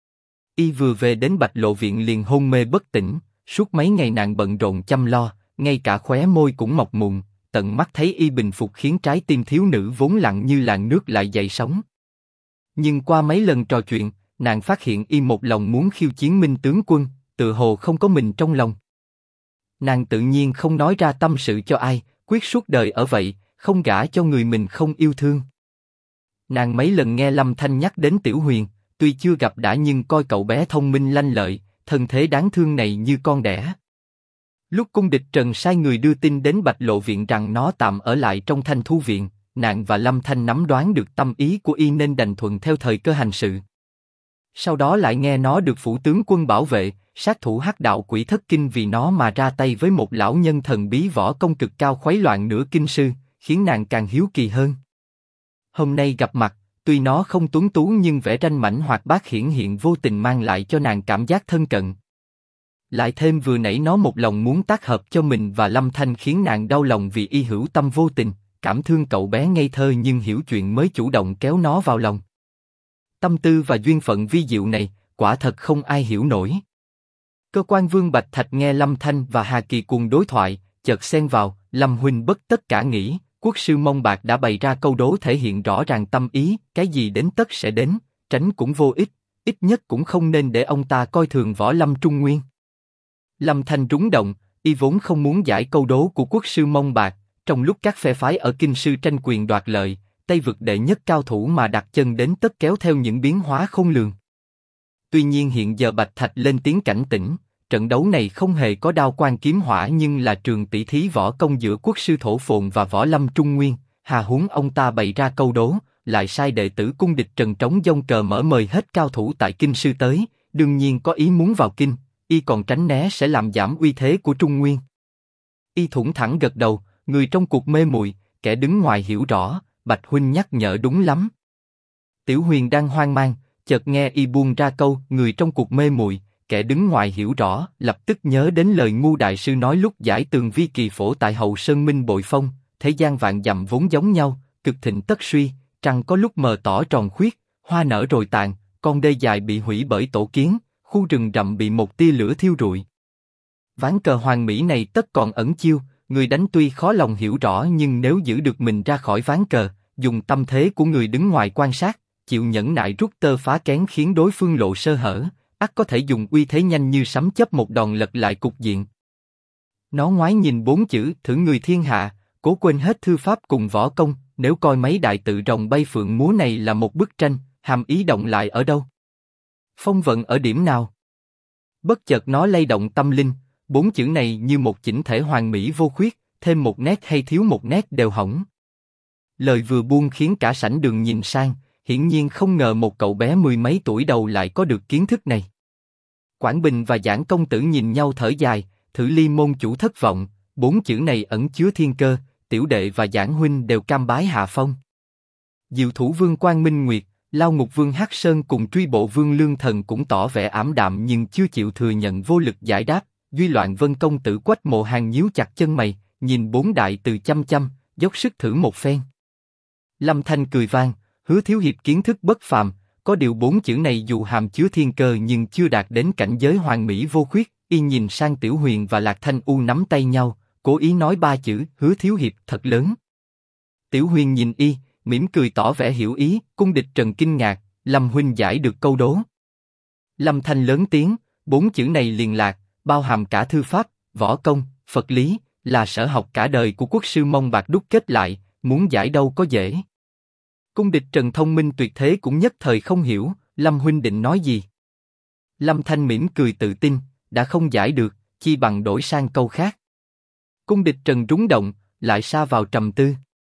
Y vừa về đến Bạch Lộ viện liền hôn mê bất tỉnh, suốt mấy ngày nàng bận rộn chăm lo, ngay cả khóe môi cũng mọc mụn, tận mắt thấy Y bình phục khiến trái tim thiếu nữ vốn lặng như làn nước lại dậy sóng. Nhưng qua mấy lần trò chuyện, nàng phát hiện Y một lòng muốn khiêu chiến Minh tướng quân, tự hồ không có mình trong lòng. Nàng tự nhiên không nói ra tâm sự cho ai, quyết suốt đời ở vậy, không gả cho người mình không yêu thương. Nàng mấy lần nghe Lâm Thanh nhắc đến Tiểu Huyền, tuy chưa gặp đã nhưng coi cậu bé thông minh lanh lợi, thân thế đáng thương này như con đẻ. Lúc cung địch Trần sai người đưa tin đến Bạch Lộ viện rằng nó tạm ở lại trong Thanh Thu viện, nàng và Lâm Thanh nắm đoán được tâm ý của Y nên đành thuận theo thời cơ hành sự. Sau đó lại nghe nó được phủ tướng quân bảo vệ, sát thủ hắc đạo quỷ thất kinh vì nó mà ra tay với một lão nhân thần bí võ công cực cao khuấy loạn nửa kinh sư, khiến nàng càng hiếu kỳ hơn. Hôm nay gặp mặt, tuy nó không tuấn tú nhưng vẻ ranh mãnh hoạt bát hiển hiện vô tình mang lại cho nàng cảm giác thân cận. Lại thêm vừa nãy nó một lòng muốn tác hợp cho mình và Lâm Thanh khiến nàng đau lòng vì Y hữu tâm vô tình, cảm thương cậu bé ngây thơ nhưng hiểu chuyện mới chủ động kéo nó vào lòng. Tâm tư và duyên phận vi diệu này, quả thật không ai hiểu nổi. Cơ Quan Vương Bạch Thạch nghe Lâm Thanh và Hà Kỳ cùng đối thoại, chợt xen vào, Lâm huynh bất tất cả nghĩ, quốc sư Mông Bạc đã bày ra câu đố thể hiện rõ ràng tâm ý, cái gì đến tất sẽ đến, tránh cũng vô ích, ít nhất cũng không nên để ông ta coi thường võ lâm Trung Nguyên. Lâm Thanh rúng động, Y vốn không muốn giải câu đố của quốc sư Mông Bạc, trong lúc các phe phái ở kinh sư tranh quyền đoạt lợi, Tây vực đệ nhất cao thủ mà đặt chân đến tất kéo theo những biến hóa khôn lường. Tuy nhiên hiện giờ Bạch Thạch lên tiếng cảnh tỉnh, trận đấu này không hề có đao quan kiếm hỏa nhưng là trường tỷ thí võ công giữa quốc sư Thổ Phồn và võ lâm Trung Nguyên, hà huống ông ta bày ra câu đố, lại sai đệ tử cung địch Trần trống dông cờ mở mời hết cao thủ tại kinh sư tới, đương nhiên có ý muốn vào kinh, y còn tránh né sẽ làm giảm uy thế của Trung Nguyên. Y thủng thẳng gật đầu, người trong cuộc mê muội, kẻ đứng ngoài hiểu rõ, Bạch huynh nhắc nhở đúng lắm. Tiểu Huyền đang hoang mang, chợt nghe y buông ra câu người trong cuộc mê muội, kẻ đứng ngoài hiểu rõ, lập tức nhớ đến lời Ngu đại sư nói lúc giải tường vi kỳ phổ tại Hậu Sơn Minh Bội Phong, thế gian vạn dặm vốn giống nhau, cực thịnh tất suy, trăng có lúc mờ tỏ tròn khuyết, hoa nở rồi tàn, con đê dài bị hủy bởi tổ kiến, khu rừng rậm bị một tia lửa thiêu rụi. Ván cờ hoàn mỹ này tất còn ẩn chiêu, người đánh tuy khó lòng hiểu rõ nhưng nếu giữ được mình ra khỏi ván cờ, dùng tâm thế của người đứng ngoài quan sát, chịu nhẫn nại rút tơ phá kén khiến đối phương lộ sơ hở, ắt có thể dùng uy thế nhanh như sấm chớp một đòn lật lại cục diện. Nó ngoái nhìn 4 chữ thử người thiên hạ, cố quên hết thư pháp cùng võ công, nếu coi mấy đại tự rồng bay phượng múa này là một bức tranh, hàm ý động lại ở đâu? Phong vận ở điểm nào? Bất chợt nó lay động tâm linh, 4 chữ này như một chỉnh thể hoàn mỹ vô khuyết, thêm một nét hay thiếu một nét đều hỏng. Lời vừa buông khiến cả sảnh đường nhìn sang, hiển nhiên không ngờ một cậu bé 10 mấy tuổi đầu lại có được kiến thức này. Quảng Bình và Giảng công tử nhìn nhau thở dài, Thử Ly môn chủ thất vọng, 4 chữ này ẩn chứa thiên cơ, tiểu đệ và Giảng huynh đều cam bái hạ phong. Diệu thủ vương Quang Minh Nguyệt, Lao Ngục vương Hắc Sơn cùng truy bộ vương Lương Thần cũng tỏ vẻ ảm đạm nhưng chưa chịu thừa nhận vô lực giải đáp. Duy Loạn Vân công tử Quách Mộ Hàn nhíu chặt chân mày, nhìn 4 đại từ chăm chăm, dốc sức thử một phen. Lâm Thanh cười vang, Hứa thiếu hiệp kiến thức bất phàm, có điều 4 chữ này dù hàm chứa thiên cơ nhưng chưa đạt đến cảnh giới hoàn mỹ vô khuyết. Y nhìn sang Tiểu Huyền và Lạc Thanh U nắm tay nhau, cố ý nói 3 chữ Hứa thiếu hiệp thật lớn. Tiểu Huyền nhìn y, mỉm cười tỏ vẻ hiểu ý. Cung địch Trần kinh ngạc, Lâm huynh giải được câu đố. Lâm Thanh lớn tiếng, 4 chữ này liền lạc, bao hàm cả thư pháp, võ công, Phật lý, là sở học cả đời của quốc sư Mông Bạc đúc kết lại, muốn giải đâu có dễ. Cung địch Trần thông minh tuyệt thế cũng nhất thời không hiểu, Lâm huynh định nói gì. Lâm Thanh mỉm cười tự tin, đã không giải được, chi bằng đổi sang câu khác. Cung địch Trần rúng động, lại sa vào trầm tư.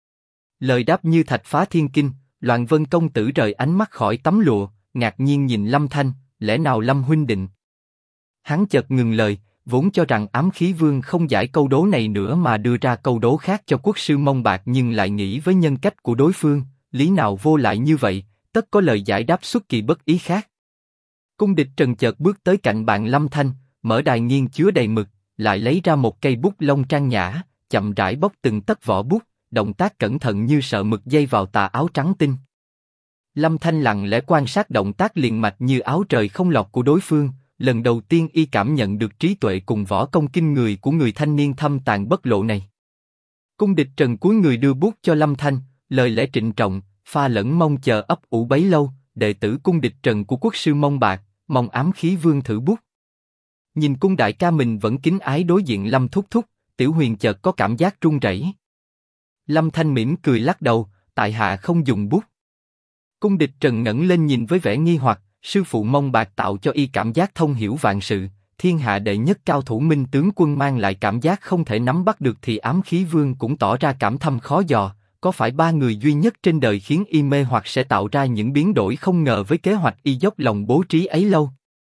Lời đáp như thạch phá thiên kinh, Loạn Vân công tử rời ánh mắt khỏi tấm lụa, ngạc nhiên nhìn Lâm Thanh, lẽ nào Lâm huynh định? Hắn chợt ngừng lời, vốn cho rằng Ám Khí Vương không giải câu đố này nữa mà đưa ra câu đố khác cho quốc sư Mông Bạc, nhưng lại nghĩ với nhân cách của đối phương, lý nào vô lại như vậy, tất có lời giải đáp xuất kỳ bất ý khác. Cung địch Trần chợt bước tới cạnh bạn Lâm Thanh, mở đài nghiêng chứa đầy mực, lại lấy ra một cây bút lông trang nhã, chậm rãi bóc từng tấc vỏ bút, động tác cẩn thận như sợ mực dây vào tà áo trắng tinh. Lâm Thanh lặng lẽ quan sát động tác liền mạch như áo trời không lọt của đối phương. Lần đầu tiên y cảm nhận được trí tuệ cùng võ công kinh người của người thanh niên thâm tàng bất lộ này. Cung địch Trần cúi người đưa bút cho Lâm Thanh, lời lẽ trịnh trọng, pha lẫn mong chờ ấp ủ bấy lâu, đệ tử cung địch Trần của quốc sư Mông Bạc, mong Ám Khí Vương thử bút. Nhìn cung đại ca mình vẫn kính ái đối diện Lâm thúc thúc, Tiểu Huyền chợt có cảm giác run rẩy. Lâm Thanh mỉm cười lắc đầu, tại hạ không dùng bút. Cung địch Trần ngẩng lên nhìn với vẻ nghi hoặc. Sư phụ Mông Bạc tạo cho y cảm giác thông hiểu vạn sự, thiên hạ đệ nhất cao thủ minh tướng quân mang lại cảm giác không thể nắm bắt được thì Ám Khí Vương cũng tỏ ra cảm thâm khó dò, có phải 3 người duy nhất trên đời khiến y mê hoặc sẽ tạo ra những biến đổi không ngờ với kế hoạch y dốc lòng bố trí ấy lâu?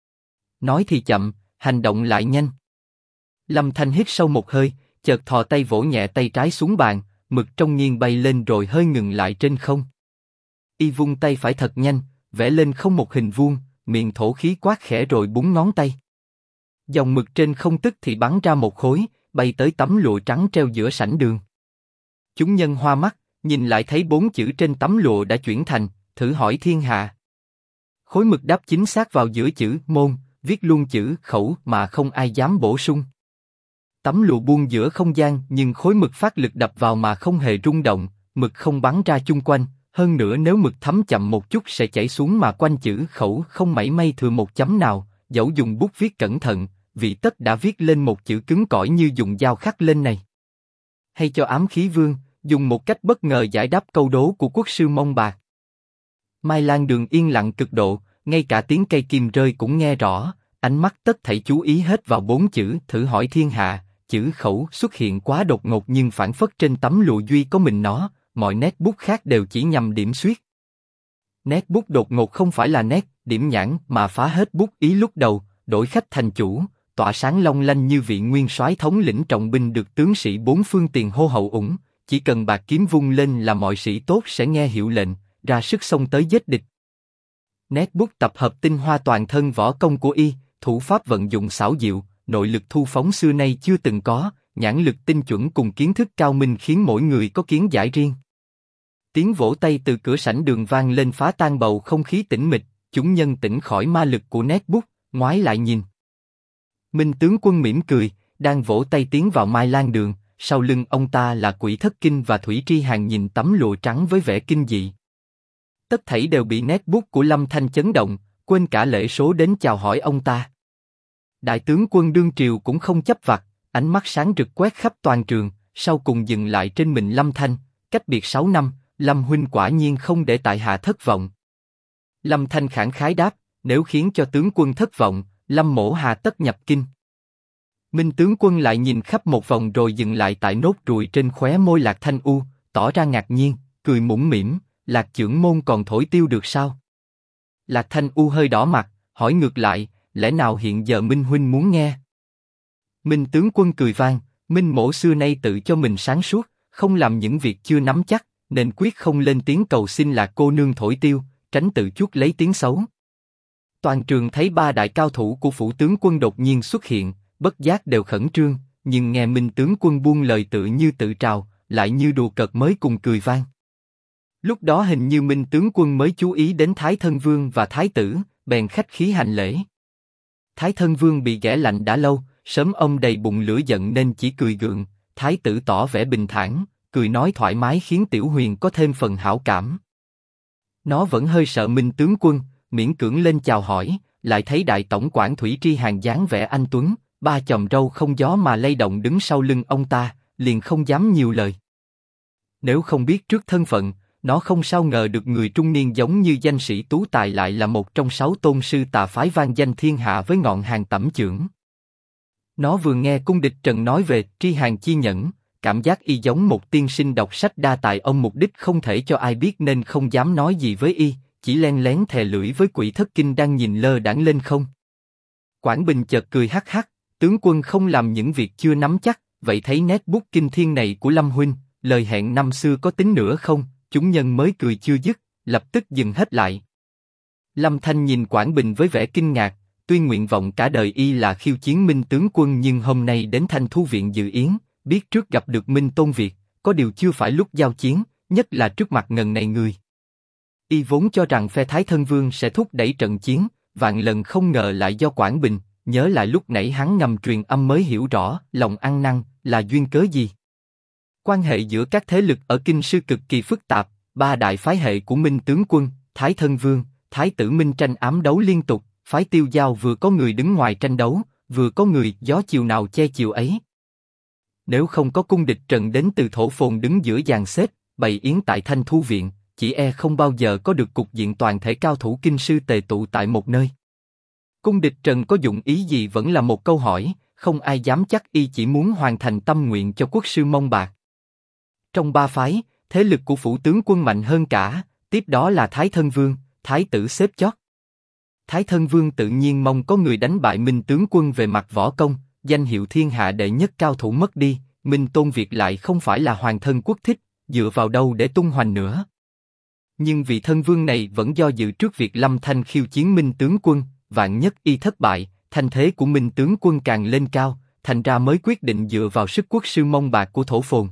Nói thì chậm, hành động lại nhanh. Lâm Thanh hít sâu một hơi, chợt thò tay vỗ nhẹ tay trái xuống bàn, mực trong nghiêng bay lên rồi hơi ngừng lại trên không. Y vung tay phải thật nhanh, vẽ lên không một hình vuông, miệng thổ khí quát khẽ rồi búng ngón tay. Dòng mực trên không tức thì bắn ra một khối, bay tới tấm lụa trắng treo giữa sảnh đường. Chúng nhân hoa mắt, nhìn lại thấy 4 chữ trên tấm lụa đã chuyển thành thử hỏi thiên hạ. Khối mực đáp chính xác vào giữa chữ môn, viết luôn chữ khẩu mà không ai dám bổ sung. Tấm lụa buông giữa không gian nhưng khối mực phát lực đập vào mà không hề rung động, mực không bắn ra chung quanh. Hơn nữa nếu mực thấm chậm một chút sẽ chảy xuống mà quanh chữ khẩu không mảy may thừa một chấm nào, dẫu dùng bút viết cẩn thận, vị tất đã viết lên một chữ cứng cỏi như dùng dao khắc lên này. Hay cho ám khí vương, dùng một cách bất ngờ giải đáp câu đố của quốc sư Mông Bạc. Mai Lan Đường yên lặng cực độ, ngay cả tiếng cây kim rơi cũng nghe rõ, ánh mắt tất thảy chú ý hết vào 4 chữ thử hỏi thiên hạ. Chữ khẩu xuất hiện quá đột ngột nhưng phản phất trên tấm lụa duy có mình nó, mọi nét bút khác đều chỉ nhằm điểm xuyết. Nét bút đột ngột không phải là nét, điểm nhãn mà phá hết bút ý lúc đầu, đổi khách thành chủ, tỏa sáng long lanh như vị nguyên soái thống lĩnh trọng binh được tướng sĩ bốn phương tiền hô hậu ủng, chỉ cần bạc kiếm vung lên là mọi sĩ tốt sẽ nghe hiệu lệnh, ra sức xông tới giết địch. Nét bút tập hợp tinh hoa toàn thân võ công của y, thủ pháp vận dụng xảo diệu, nội lực thu phóng xưa nay chưa từng có, nhãn lực tinh chuẩn cùng kiến thức cao minh khiến mỗi người có kiến giải riêng. Tiếng vỗ tay từ cửa sảnh đường vang lên phá tan bầu không khí tĩnh mịch, chúng nhân tỉnh khỏi ma lực của nét bút, ngoái lại nhìn. Minh tướng quân mỉm cười, đang vỗ tay tiến vào Mai Lan Đường, sau lưng ông ta là Quỷ Thất Kinh và Thủy Tri Hàn nhìn tấm lụa trắng với vẻ kinh dị. Tất thảy đều bị nét bút của Lâm Thanh chấn động, quên cả lễ số đến chào hỏi ông ta. Đại tướng quân đương triều cũng không chấp vặt, ánh mắt sáng rực quét khắp toàn trường, sau cùng dừng lại trên mình Lâm Thanh. Cách biệt 6 năm, Lâm huynh quả nhiên không để tại hạ thất vọng. Lâm Thanh khẳng khái đáp, nếu khiến cho tướng quân thất vọng, Lâm mỗ hà tất nhập kinh. Minh tướng quân lại nhìn khắp một vòng rồi dừng lại tại nốt ruồi trên khóe môi Lạc Thanh U, tỏ ra ngạc nhiên, cười mũm mĩm, Lạc chưởng môn còn thổi tiêu được sao? Lạc Thanh U hơi đỏ mặt, hỏi ngược lại, lẽ nào hiện giờ Minh huynh muốn nghe? Minh tướng quân cười vang, Minh mỗ xưa nay tự cho mình sáng suốt, không làm những việc chưa nắm chắc, nên quyết không lên tiếng cầu xin Lạc cô nương thổi tiêu, tránh tự chuốc lấy tiếng xấu. Toàn trường thấy ba đại cao thủ của phủ tướng quân đột nhiên xuất hiện, bất giác đều khẩn trương, nhưng nghe Minh tướng quân buông lời tự như tự trào, lại như đùa cợt mới cùng cười vang. Lúc đó hình như Minh tướng quân mới chú ý đến Thái Thân Vương và Thái tử, bèn khách khí hành lễ. Thái Thân Vương bị ghẻ lạnh đã lâu, sớm ông đầy bụng lửa giận nên chỉ cười gượng. Thái tử tỏ vẻ bình thản, cười nói thoải mái khiến Tiểu Huyền có thêm phần hảo cảm. Nó vẫn hơi sợ Minh tướng quân, miễn cưỡng lên chào hỏi, lại thấy đại tổng quản Thủy Tri Hàn dáng vẻ anh tuấn, ba chòm râu không gió mà lay động đứng sau lưng ông ta, liền không dám nhiều lời. Nếu không biết trước thân phận, nó không sao ngờ được người trung niên giống như danh sĩ tú tài lại là một trong 6 tôn sư tà phái vang danh thiên hạ với ngọn hàng tẩm chưởng. Nó vừa nghe cung địch Trần nói về Tri Hàn chi nhẫn, cảm giác y giống một tiên sinh đọc sách đa tài, ông mục đích không thể cho ai biết nên không dám nói gì với y, chỉ len lén thè lưỡi với Quỷ Thất Kinh đang nhìn lơ đãng lên không. Quảng Bình chợt cười hắc hắc, tướng quân không làm những việc chưa nắm chắc, vậy thấy nét bút kinh thiên này của Lâm huynh, lời hẹn năm xưa có tính nữa không? Chúng nhân mới cười chưa dứt, lập tức dừng hết lại. Lâm Thanh nhìn Quảng Bình với vẻ kinh ngạc, tuy nguyện vọng cả đời y là khiêu chiến Minh tướng quân nhưng hôm nay đến Thanh Thu viện dự yến, biết trước gặp được Minh Tôn Việt, có điều chưa phải lúc giao chiến, nhất là trước mặt ngần này người. Y vốn cho rằng phe Thái Thân Vương sẽ thúc đẩy trận chiến, vạn lần không ngờ lại do Quảng Bình, nhớ lại lúc nãy hắn ngầm truyền âm mới hiểu rõ lòng ăn năn là duyên cớ gì. Quan hệ giữa các thế lực ở Kinh Sư cực kỳ phức tạp, ba đại phái hệ của Minh tướng quân, Thái Thân Vương, Thái tử Minh tranh ám đấu liên tục, phái Tiêu Giao vừa có người đứng ngoài tranh đấu, vừa có người gió chiều nào che chiều ấy. Nếu không có cung địch Trần đến từ Thổ Phồn đứng giữa dàn xếp, bày yến tại Thanh Thu viện, chỉ e không bao giờ có được cục diện toàn thể cao thủ Kinh Sư tề tụ tại một nơi. Cung địch Trần có dụng ý gì vẫn là một câu hỏi, không ai dám chắc y chỉ muốn hoàn thành tâm nguyện cho quốc sư Mông Bạc. Trong ba phái, thế lực của phủ tướng quân mạnh hơn cả, tiếp đó là Thái Thân Vương, Thái tử xếp chót. Thái Thân Vương tự nhiên mong có người đánh bại Minh tướng quân về mặt võ công, danh hiệu thiên hạ đệ nhất cao thủ mất đi, Minh Tôn Việt lại không phải là hoàng thân quốc thích, dựa vào đâu để tung hoành nữa. Nhưng vị thân vương này vẫn do dự trước việc Lâm Thanh khiêu chiến Minh tướng quân, vạn nhất y thất bại, thanh thế của Minh tướng quân càng lên cao, thành ra mới quyết định dựa vào sức quốc sư Mông Bạc của Thổ Phồn.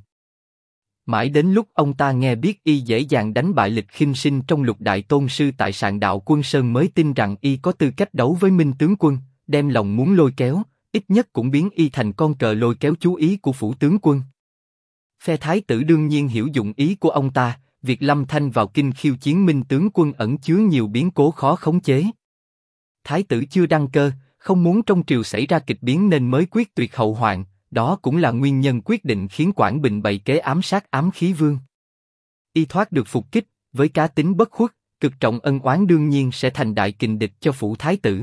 Mãi đến lúc ông ta nghe biết y dễ dàng đánh bại Lịch Khinh Sinh trong Lục Đại Tôn Sư tại Sạn Đạo Quân Sơn mới tin rằng y có tư cách đấu với Minh tướng quân, đem lòng muốn lôi kéo, ít nhất cũng biến y thành con cờ lôi kéo chú ý của phủ tướng quân. Phe Thái tử đương nhiên hiểu dụng ý của ông ta, việc Lâm Thanh vào kinh khiêu chiến Minh tướng quân ẩn chứa nhiều biến cố khó khống chế. Thái tử chưa đăng cơ, không muốn trong triều xảy ra kịch biến nên mới quyết tuyệt hậu hoạn, đó cũng là nguyên nhân quyết định khiến Quảng Bình bày kế ám sát Ám Khí Vương. Y thoát được phục kích, với cá tính bất khuất, cực trọng ân oán đương nhiên sẽ thành đại kình địch cho phủ thái tử.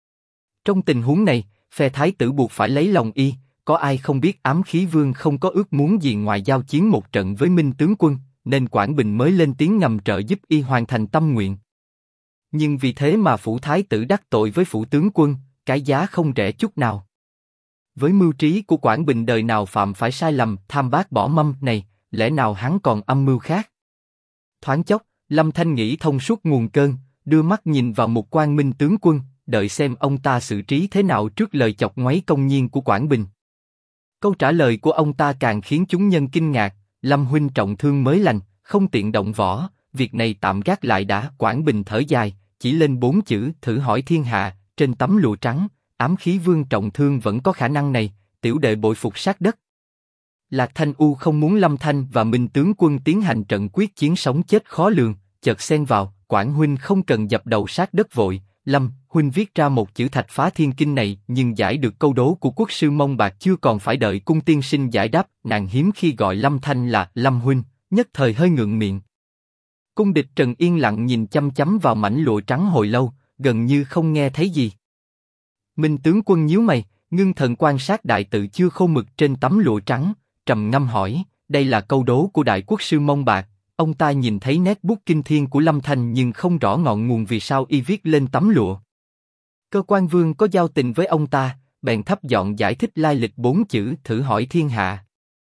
Trong tình huống này, phe thái tử buộc phải lấy lòng y, có ai không biết Ám Khí Vương không có ước muốn gì ngoài giao chiến một trận với Minh tướng quân, nên Quảng Bình mới lên tiếng ngầm trợ giúp y hoàn thành tâm nguyện. Nhưng vì thế mà phủ thái tử đắc tội với phủ tướng quân, cái giá không rẻ chút nào. Với mưu trí của Quảng Bình đời nào phạm phải sai lầm tham bác bỏ mâm này, lẽ nào hắn còn âm mưu khác? Thoáng chốc, Lâm Thanh nghĩ thông suốt nguồn cơn, đưa mắt nhìn vào Mục Quang Minh tướng quân, đợi xem ông ta xử trí thế nào trước lời chọc ngoáy công nhiên của Quảng Bình. Câu trả lời của ông ta càng khiến chúng nhân kinh ngạc. Lâm huynh trọng thương mới lành, không tiện động võ, việc này tạm gác lại đã. Quảng Bình thở dài, chỉ lên 4 chữ thử hỏi thiên hạ, trên tấm lụa trắng, Ám Khí Vương trọng thương vẫn có khả năng này, tiểu đệ bội phục sát đất. Lạc Thanh U không muốn Lâm Thanh và Minh tướng quân tiến hành trận quyết chiến sống chết khó lường, chợt xen vào, Quảng huynh không cần dập đầu sát đất vội, Lâm huynh viết ra một chữ Thạch Phá Thiên Kinh này, nhưng giải được câu đố của quốc sư Mông Bạc chưa còn phải đợi cung tiên sinh giải đáp. Nàng hiếm khi gọi Lâm Thanh là Lâm huynh, nhất thời hơi ngượng miệng. Cung địch Trần yên lặng nhìn chăm chăm vào mảnh lụa trắng hồi lâu, gần như không nghe thấy gì. Minh tướng quân nhíu mày, ngưng thần quan sát đại tự chưa khô mực trên tấm lụa trắng, trầm ngâm hỏi, đây là câu đố của đại quốc sư Mông Bạc. Ông ta nhìn thấy nét bút kinh thiên của Lâm Thanh nhưng không rõ ngọn nguồn vì sao y viết lên tấm lụa. Cơ quan vương có giao tình với ông ta, bèn thấp giọng giải thích lai lịch 4 chữ thử hỏi thiên hạ.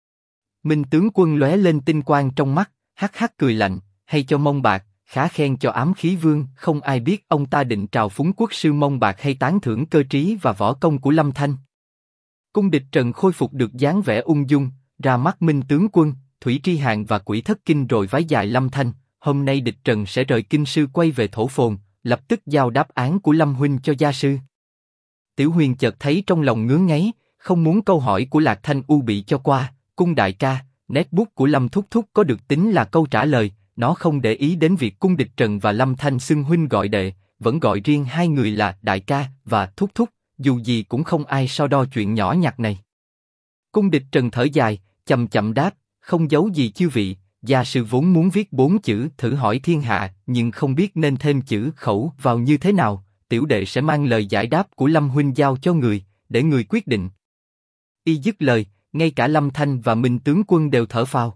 Minh tướng quân lóe lên tinh quang trong mắt, hắc hắc cười lạnh, hay cho Mông Bạc, khá khen cho Ám Khí Vương. Không ai biết ông ta định trào phúng quốc sư Mông Bạc hay tán thưởng cơ trí và võ công của Lâm Thanh. Cung địch Trần khôi phục được dáng vẻ ung dung, ra mắt Minh tướng quân, Thủy Tri Hàn và Quỷ Thất Kinh rồi vái dài Lâm Thanh. Hôm nay địch Trần sẽ rời kinh sư quay về thổ phồn, lập tức giao đáp án của Lâm huynh cho gia sư. Tiểu Huyền chợt thấy trong lòng ngứa ngáy, không muốn câu hỏi của Lạc Thanh U bị cho qua. Cung đại ca, nét bút của Lâm thúc thúc có được tính là câu trả lời. Nó không để ý đến việc cung địch Trần và Lâm Thanh xưng huynh gọi đệ, vẫn gọi riêng hai người là đại ca và thúc thúc, dù gì cũng không ai so đo chuyện nhỏ nhặt này. Cung địch Trần thở dài, chậm chậm đáp, không giấu gì chư vị, gia sư vốn muốn viết 4 chữ thử hỏi thiên hạ, nhưng không biết nên thêm chữ khẩu vào như thế nào. Tiểu đệ sẽ mang lời giải đáp của Lâm huynh giao cho người, để người quyết định. Y dứt lời, ngay cả Lâm Thanh và Minh tướng quân đều thở phào.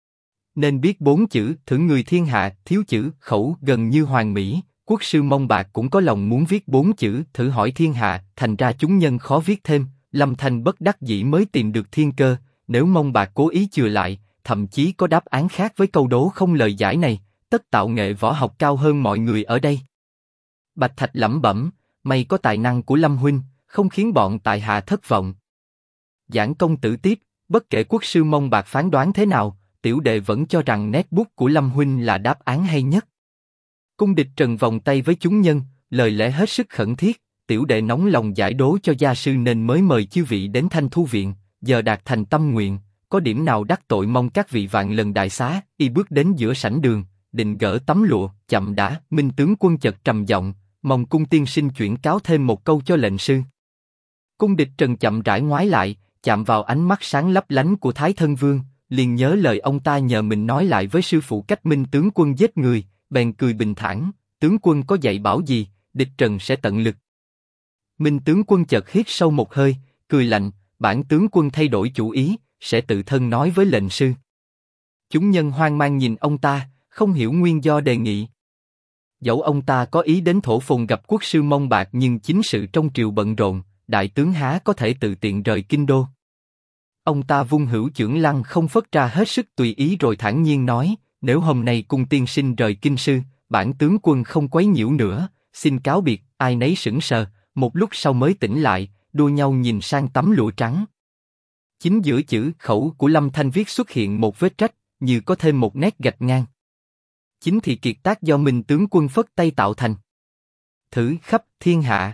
Nên biết 4 chữ thử người thiên hạ, thiếu chữ khẩu gần như hoàn mỹ. Quốc sư Mông Bạc cũng có lòng muốn viết 4 chữ thử hỏi thiên hạ, thành ra chúng nhân khó viết thêm. Lâm Thanh bất đắc dĩ mới tìm được thiên cơ. Nếu Mông Bạc cố ý chừa lại, thậm chí có đáp án khác với câu đố không lời giải này, tất tạo nghệ võ học cao hơn mọi người ở đây. Bạch Thạch lẩm bẩm, may có tài năng của Lâm huynh, không khiến bọn tại hạ thất vọng. Giảng công tử tiếp, bất kể quốc sư Mông Bạc phán đoán thế nào, tiểu đệ vẫn cho rằng nét bút của Lâm huynh là đáp án hay nhất. Cung địch Trần vòng tay với chúng nhân, lời lẽ hết sức khẩn thiết, tiểu đệ nóng lòng giải đố cho gia sư nên mới mời chư vị đến Thanh Thu viện, giờ đạt thành tâm nguyện, có điểm nào đắc tội mong các vị vạn lần đại xá. Y bước đến giữa sảnh đường, định gỡ tấm lụa, chậm đã. Minh tướng quân chợt trầm giọng, mong cung tiên sinh chuyển cáo thêm một câu cho lệnh sư. Cung địch Trần chậm rãi ngoái lại, chạm vào ánh mắt sáng lấp lánh của Thái Thân Vương, liền nhớ lời ông ta nhờ mình nói lại với sư phụ cách Minh tướng quân giết người, bèn cười bình thản, tướng quân có dạy bảo gì, địch Trần sẽ tận lực. Minh tướng quân chợt hít sâu một hơi, cười lạnh, bản tướng quân thay đổi chủ ý, sẽ tự thân nói với lệnh sư. Chúng nhân hoang mang nhìn ông ta, không hiểu nguyên do đề nghị. Dẫu ông ta có ý đến thổ phồn gặp quốc sư Mông Bạc nhưng chính sự trong triều bận rộn, đại tướng há có thể tự tiện rời kinh đô. Ông ta vung hữu chưởng lăng không phất ra hết sức tùy ý rồi thản nhiên nói, nếu hôm nay cung tiên sinh rời kinh sư, bản tướng quân không quấy nhiễu nữa, xin cáo biệt. Ai nấy sững sờ, một lúc sau mới tỉnh lại, đua nhau nhìn sang tấm lụa trắng. Chính giữa chữ khẩu của Lâm Thanh viết xuất hiện một vết rách, như có thêm một nét gạch ngang. Chính thì kiệt tác do Minh tướng quân phất tay tạo thành. Thử khắp thiên hạ.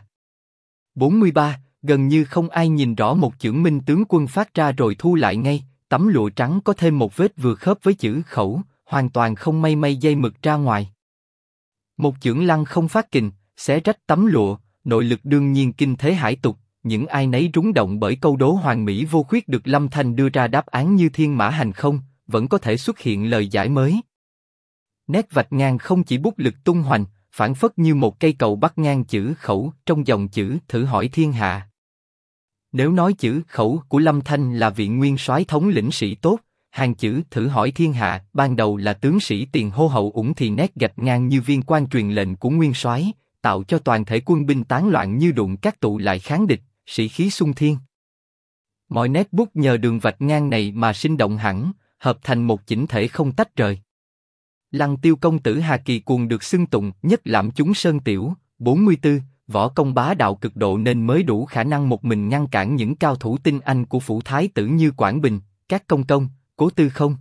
43. Gần như không ai nhìn rõ một chữ Minh tướng quân phát ra rồi thu lại ngay. Tấm lụa trắng có thêm một vết vừa khớp với chữ khẩu, hoàn toàn không mây dây mực ra ngoài. Một chưởng lăng không phát kình, xé rách tấm lụa, Nội lực đương nhiên kinh thế hải tục, những ai nấy rúng động bởi câu đố hoàn mỹ vô khuyết được Lâm Thanh đưa ra đáp án như thiên mã hành không, vẫn có thể xuất hiện lời giải mới. Nét vạch ngang không chỉ bút lực tung hoành, phảng phất như một cây cầu bắc ngang chữ khẩu trong dòng chữ thử hỏi thiên hạ. Nếu nói chữ khẩu của Lâm Thanh là vị nguyên soái thống lĩnh sĩ tốt, hàng chữ thử hỏi thiên hạ ban đầu là tướng sĩ tiền hô hậu ủng thì nét gạch ngang như viên quan truyền lệnh của nguyên soái, tạo cho toàn thể quân binh tán loạn như đụng các tụ lại kháng địch, sĩ khí sung thiên. Mọi nét bút nhờ đường vạch ngang này mà sinh động hẳn, hợp thành một chỉnh thể không tách rời. Lăng Tiêu công tử Hà Kỳ Cuồng được xưng tụng nhất lãm chúng sơn tiểu, 44, võ công bá đạo cực độ nên mới đủ khả năng một mình ngăn cản những cao thủ tinh anh của phủ thái tử như Quảng Bình, Các Công Công, Cố Tư Không.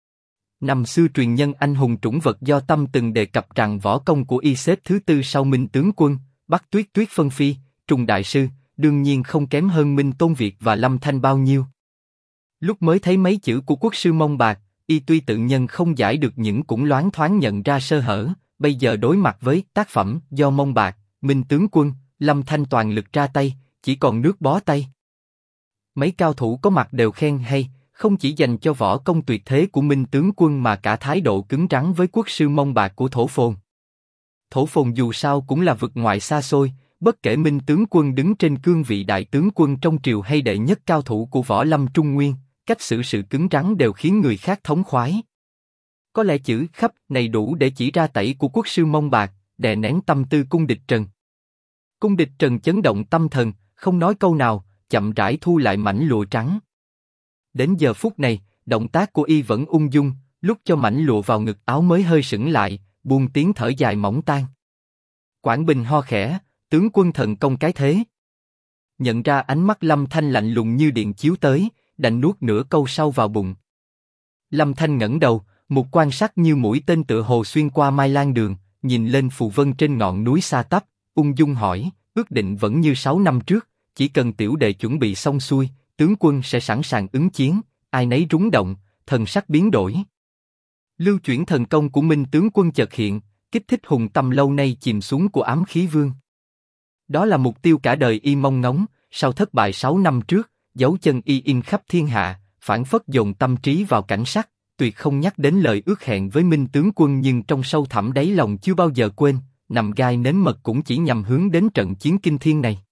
Năm xưa truyền nhân anh hùng trũng vật do Tâm từng đề cập rằng võ công của y xếp thứ tư sau Minh tướng quân, Bắc Tuyết Tuyết Phân Phi, Trùng Đại Sư, đương nhiên không kém hơn Minh Tôn Việt và Lâm Thanh bao nhiêu. Lúc mới thấy mấy chữ của quốc sư Mông Bạc, y tuy tự nhân không giải được những cũng loáng thoáng nhận ra sơ hở, bây giờ đối mặt với tác phẩm do Mông Bạc, Minh tướng quân, Lâm Thanh toàn lực ra tay, chỉ còn nước bó tay. Mấy cao thủ có mặt đều khen hay, không chỉ dành cho võ công tuyệt thế của Minh tướng quân mà cả thái độ cứng rắn với quốc sư Mông Bạc của Thổ Phồn. Thổ Phồn dù sao cũng là vực ngoại xa xôi, bất kể Minh tướng quân đứng trên cương vị đại tướng quân trong triều hay đệ nhất cao thủ của võ lâm Trung Nguyên, cách xử sự cứng rắn đều khiến người khác thống khoái. Có lẽ chữ khắp này đủ để chỉ ra tẩy của quốc sư Mông Bạc, đè nén tâm tư cung địch Trần. Cung địch Trần chấn động tâm thần, không nói câu nào, chậm rãi thu lại mảnh lụa trắng. Đến giờ phút này, động tác của y vẫn ung dung, lúc cho mảnh lụa vào ngực áo mới hơi sững lại, buông tiếng thở dài mỏng tan. Quảng Bình ho khẽ, tướng quân thần công cái thế. Nhận ra ánh mắt Lâm Thanh lạnh lùng như điện chiếu tới, đành nuốt nửa câu sau vào bụng. Lâm Thanh ngẩng đầu, một quan sát như mũi tên tựa hồ xuyên qua Mai Lan Đường, nhìn lên phù vân trên ngọn núi xa tắp, ung dung hỏi, ước định vẫn như 6 năm trước, chỉ cần tiểu đệ chuẩn bị xong xuôi, tướng quân sẽ sẵn sàng ứng chiến. Ai nấy rúng động, thần sắc biến đổi. Lưu chuyển thần công của Minh tướng quân chợt hiện, kích thích hùng tâm lâu nay chìm xuống của Ám Khí Vương. Đó là mục tiêu cả đời y mong ngóng, sau thất bại 6 năm trước, dấu chân y in khắp thiên hạ, phản phất dồn tâm trí vào cảnh sắc, tuyệt không nhắc đến lời ước hẹn với Minh tướng quân nhưng trong sâu thẳm đáy lòng chưa bao giờ quên, nằm gai nếm mật cũng chỉ nhằm hướng đến trận chiến kinh thiên này.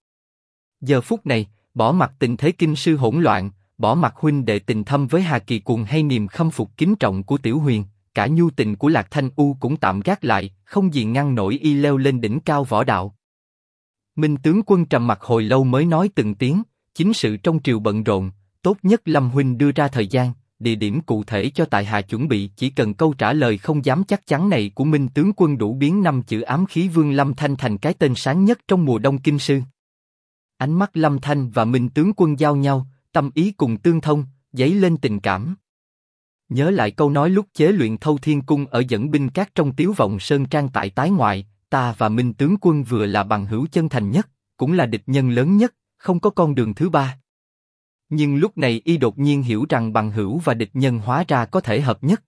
Giờ phút này, bỏ mặc tình thế kinh sư hỗn loạn, bỏ mặc huynh đệ tình thâm với Hà Kỳ Cuồng hay niềm khâm phục kính trọng của Tiểu Huyền, cả nhu tình của Lạc Thanh U cũng tạm gác lại, không gì ngăn nổi y leo lên đỉnh cao võ đạo. Minh tướng quân trầm mặc hồi lâu mới nói từng tiếng, chính sự trong triều bận rộn, tốt nhất Lâm huynh đưa ra thời gian, địa điểm cụ thể cho tại hạ chuẩn bị, chỉ cần câu trả lời không dám chắc chắn này của Minh tướng quân đủ biến 5 chữ Ám Khí Vương Lâm Thanh thành cái tên sáng nhất trong mùa đông kinh sư. Ánh mắt Lâm Thanh và Minh tướng quân giao nhau, tâm ý cùng tương thông, dấy lên tình cảm. Nhớ lại câu nói lúc chế luyện Thâu Thiên Cung ở dẫn binh các trong Tiếu Vọng Sơn Trang tại Tái Ngoại, ta và Minh tướng quân vừa là bằng hữu chân thành nhất, cũng là địch nhân lớn nhất, không có con đường thứ ba. Nhưng lúc này y đột nhiên hiểu rằng bằng hữu và địch nhân hóa ra có thể hợp nhất.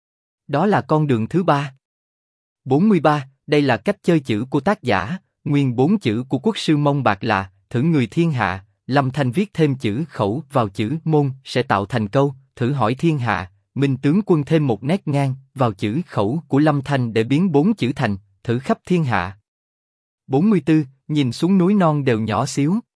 Đó là con đường thứ ba. 43, đây là cách chơi chữ của tác giả, nguyên 4 chữ của quốc sư Mông Bạc là thử người thiên hạ. Lâm Thanh viết thêm chữ khẩu vào chữ môn sẽ tạo thành câu thử hỏi thiên hạ. Minh tướng quân thêm một nét ngang vào chữ khẩu của Lâm Thanh để biến 4 chữ thành thử khắp thiên hạ. 44, nhìn xuống núi non đều nhỏ xíu.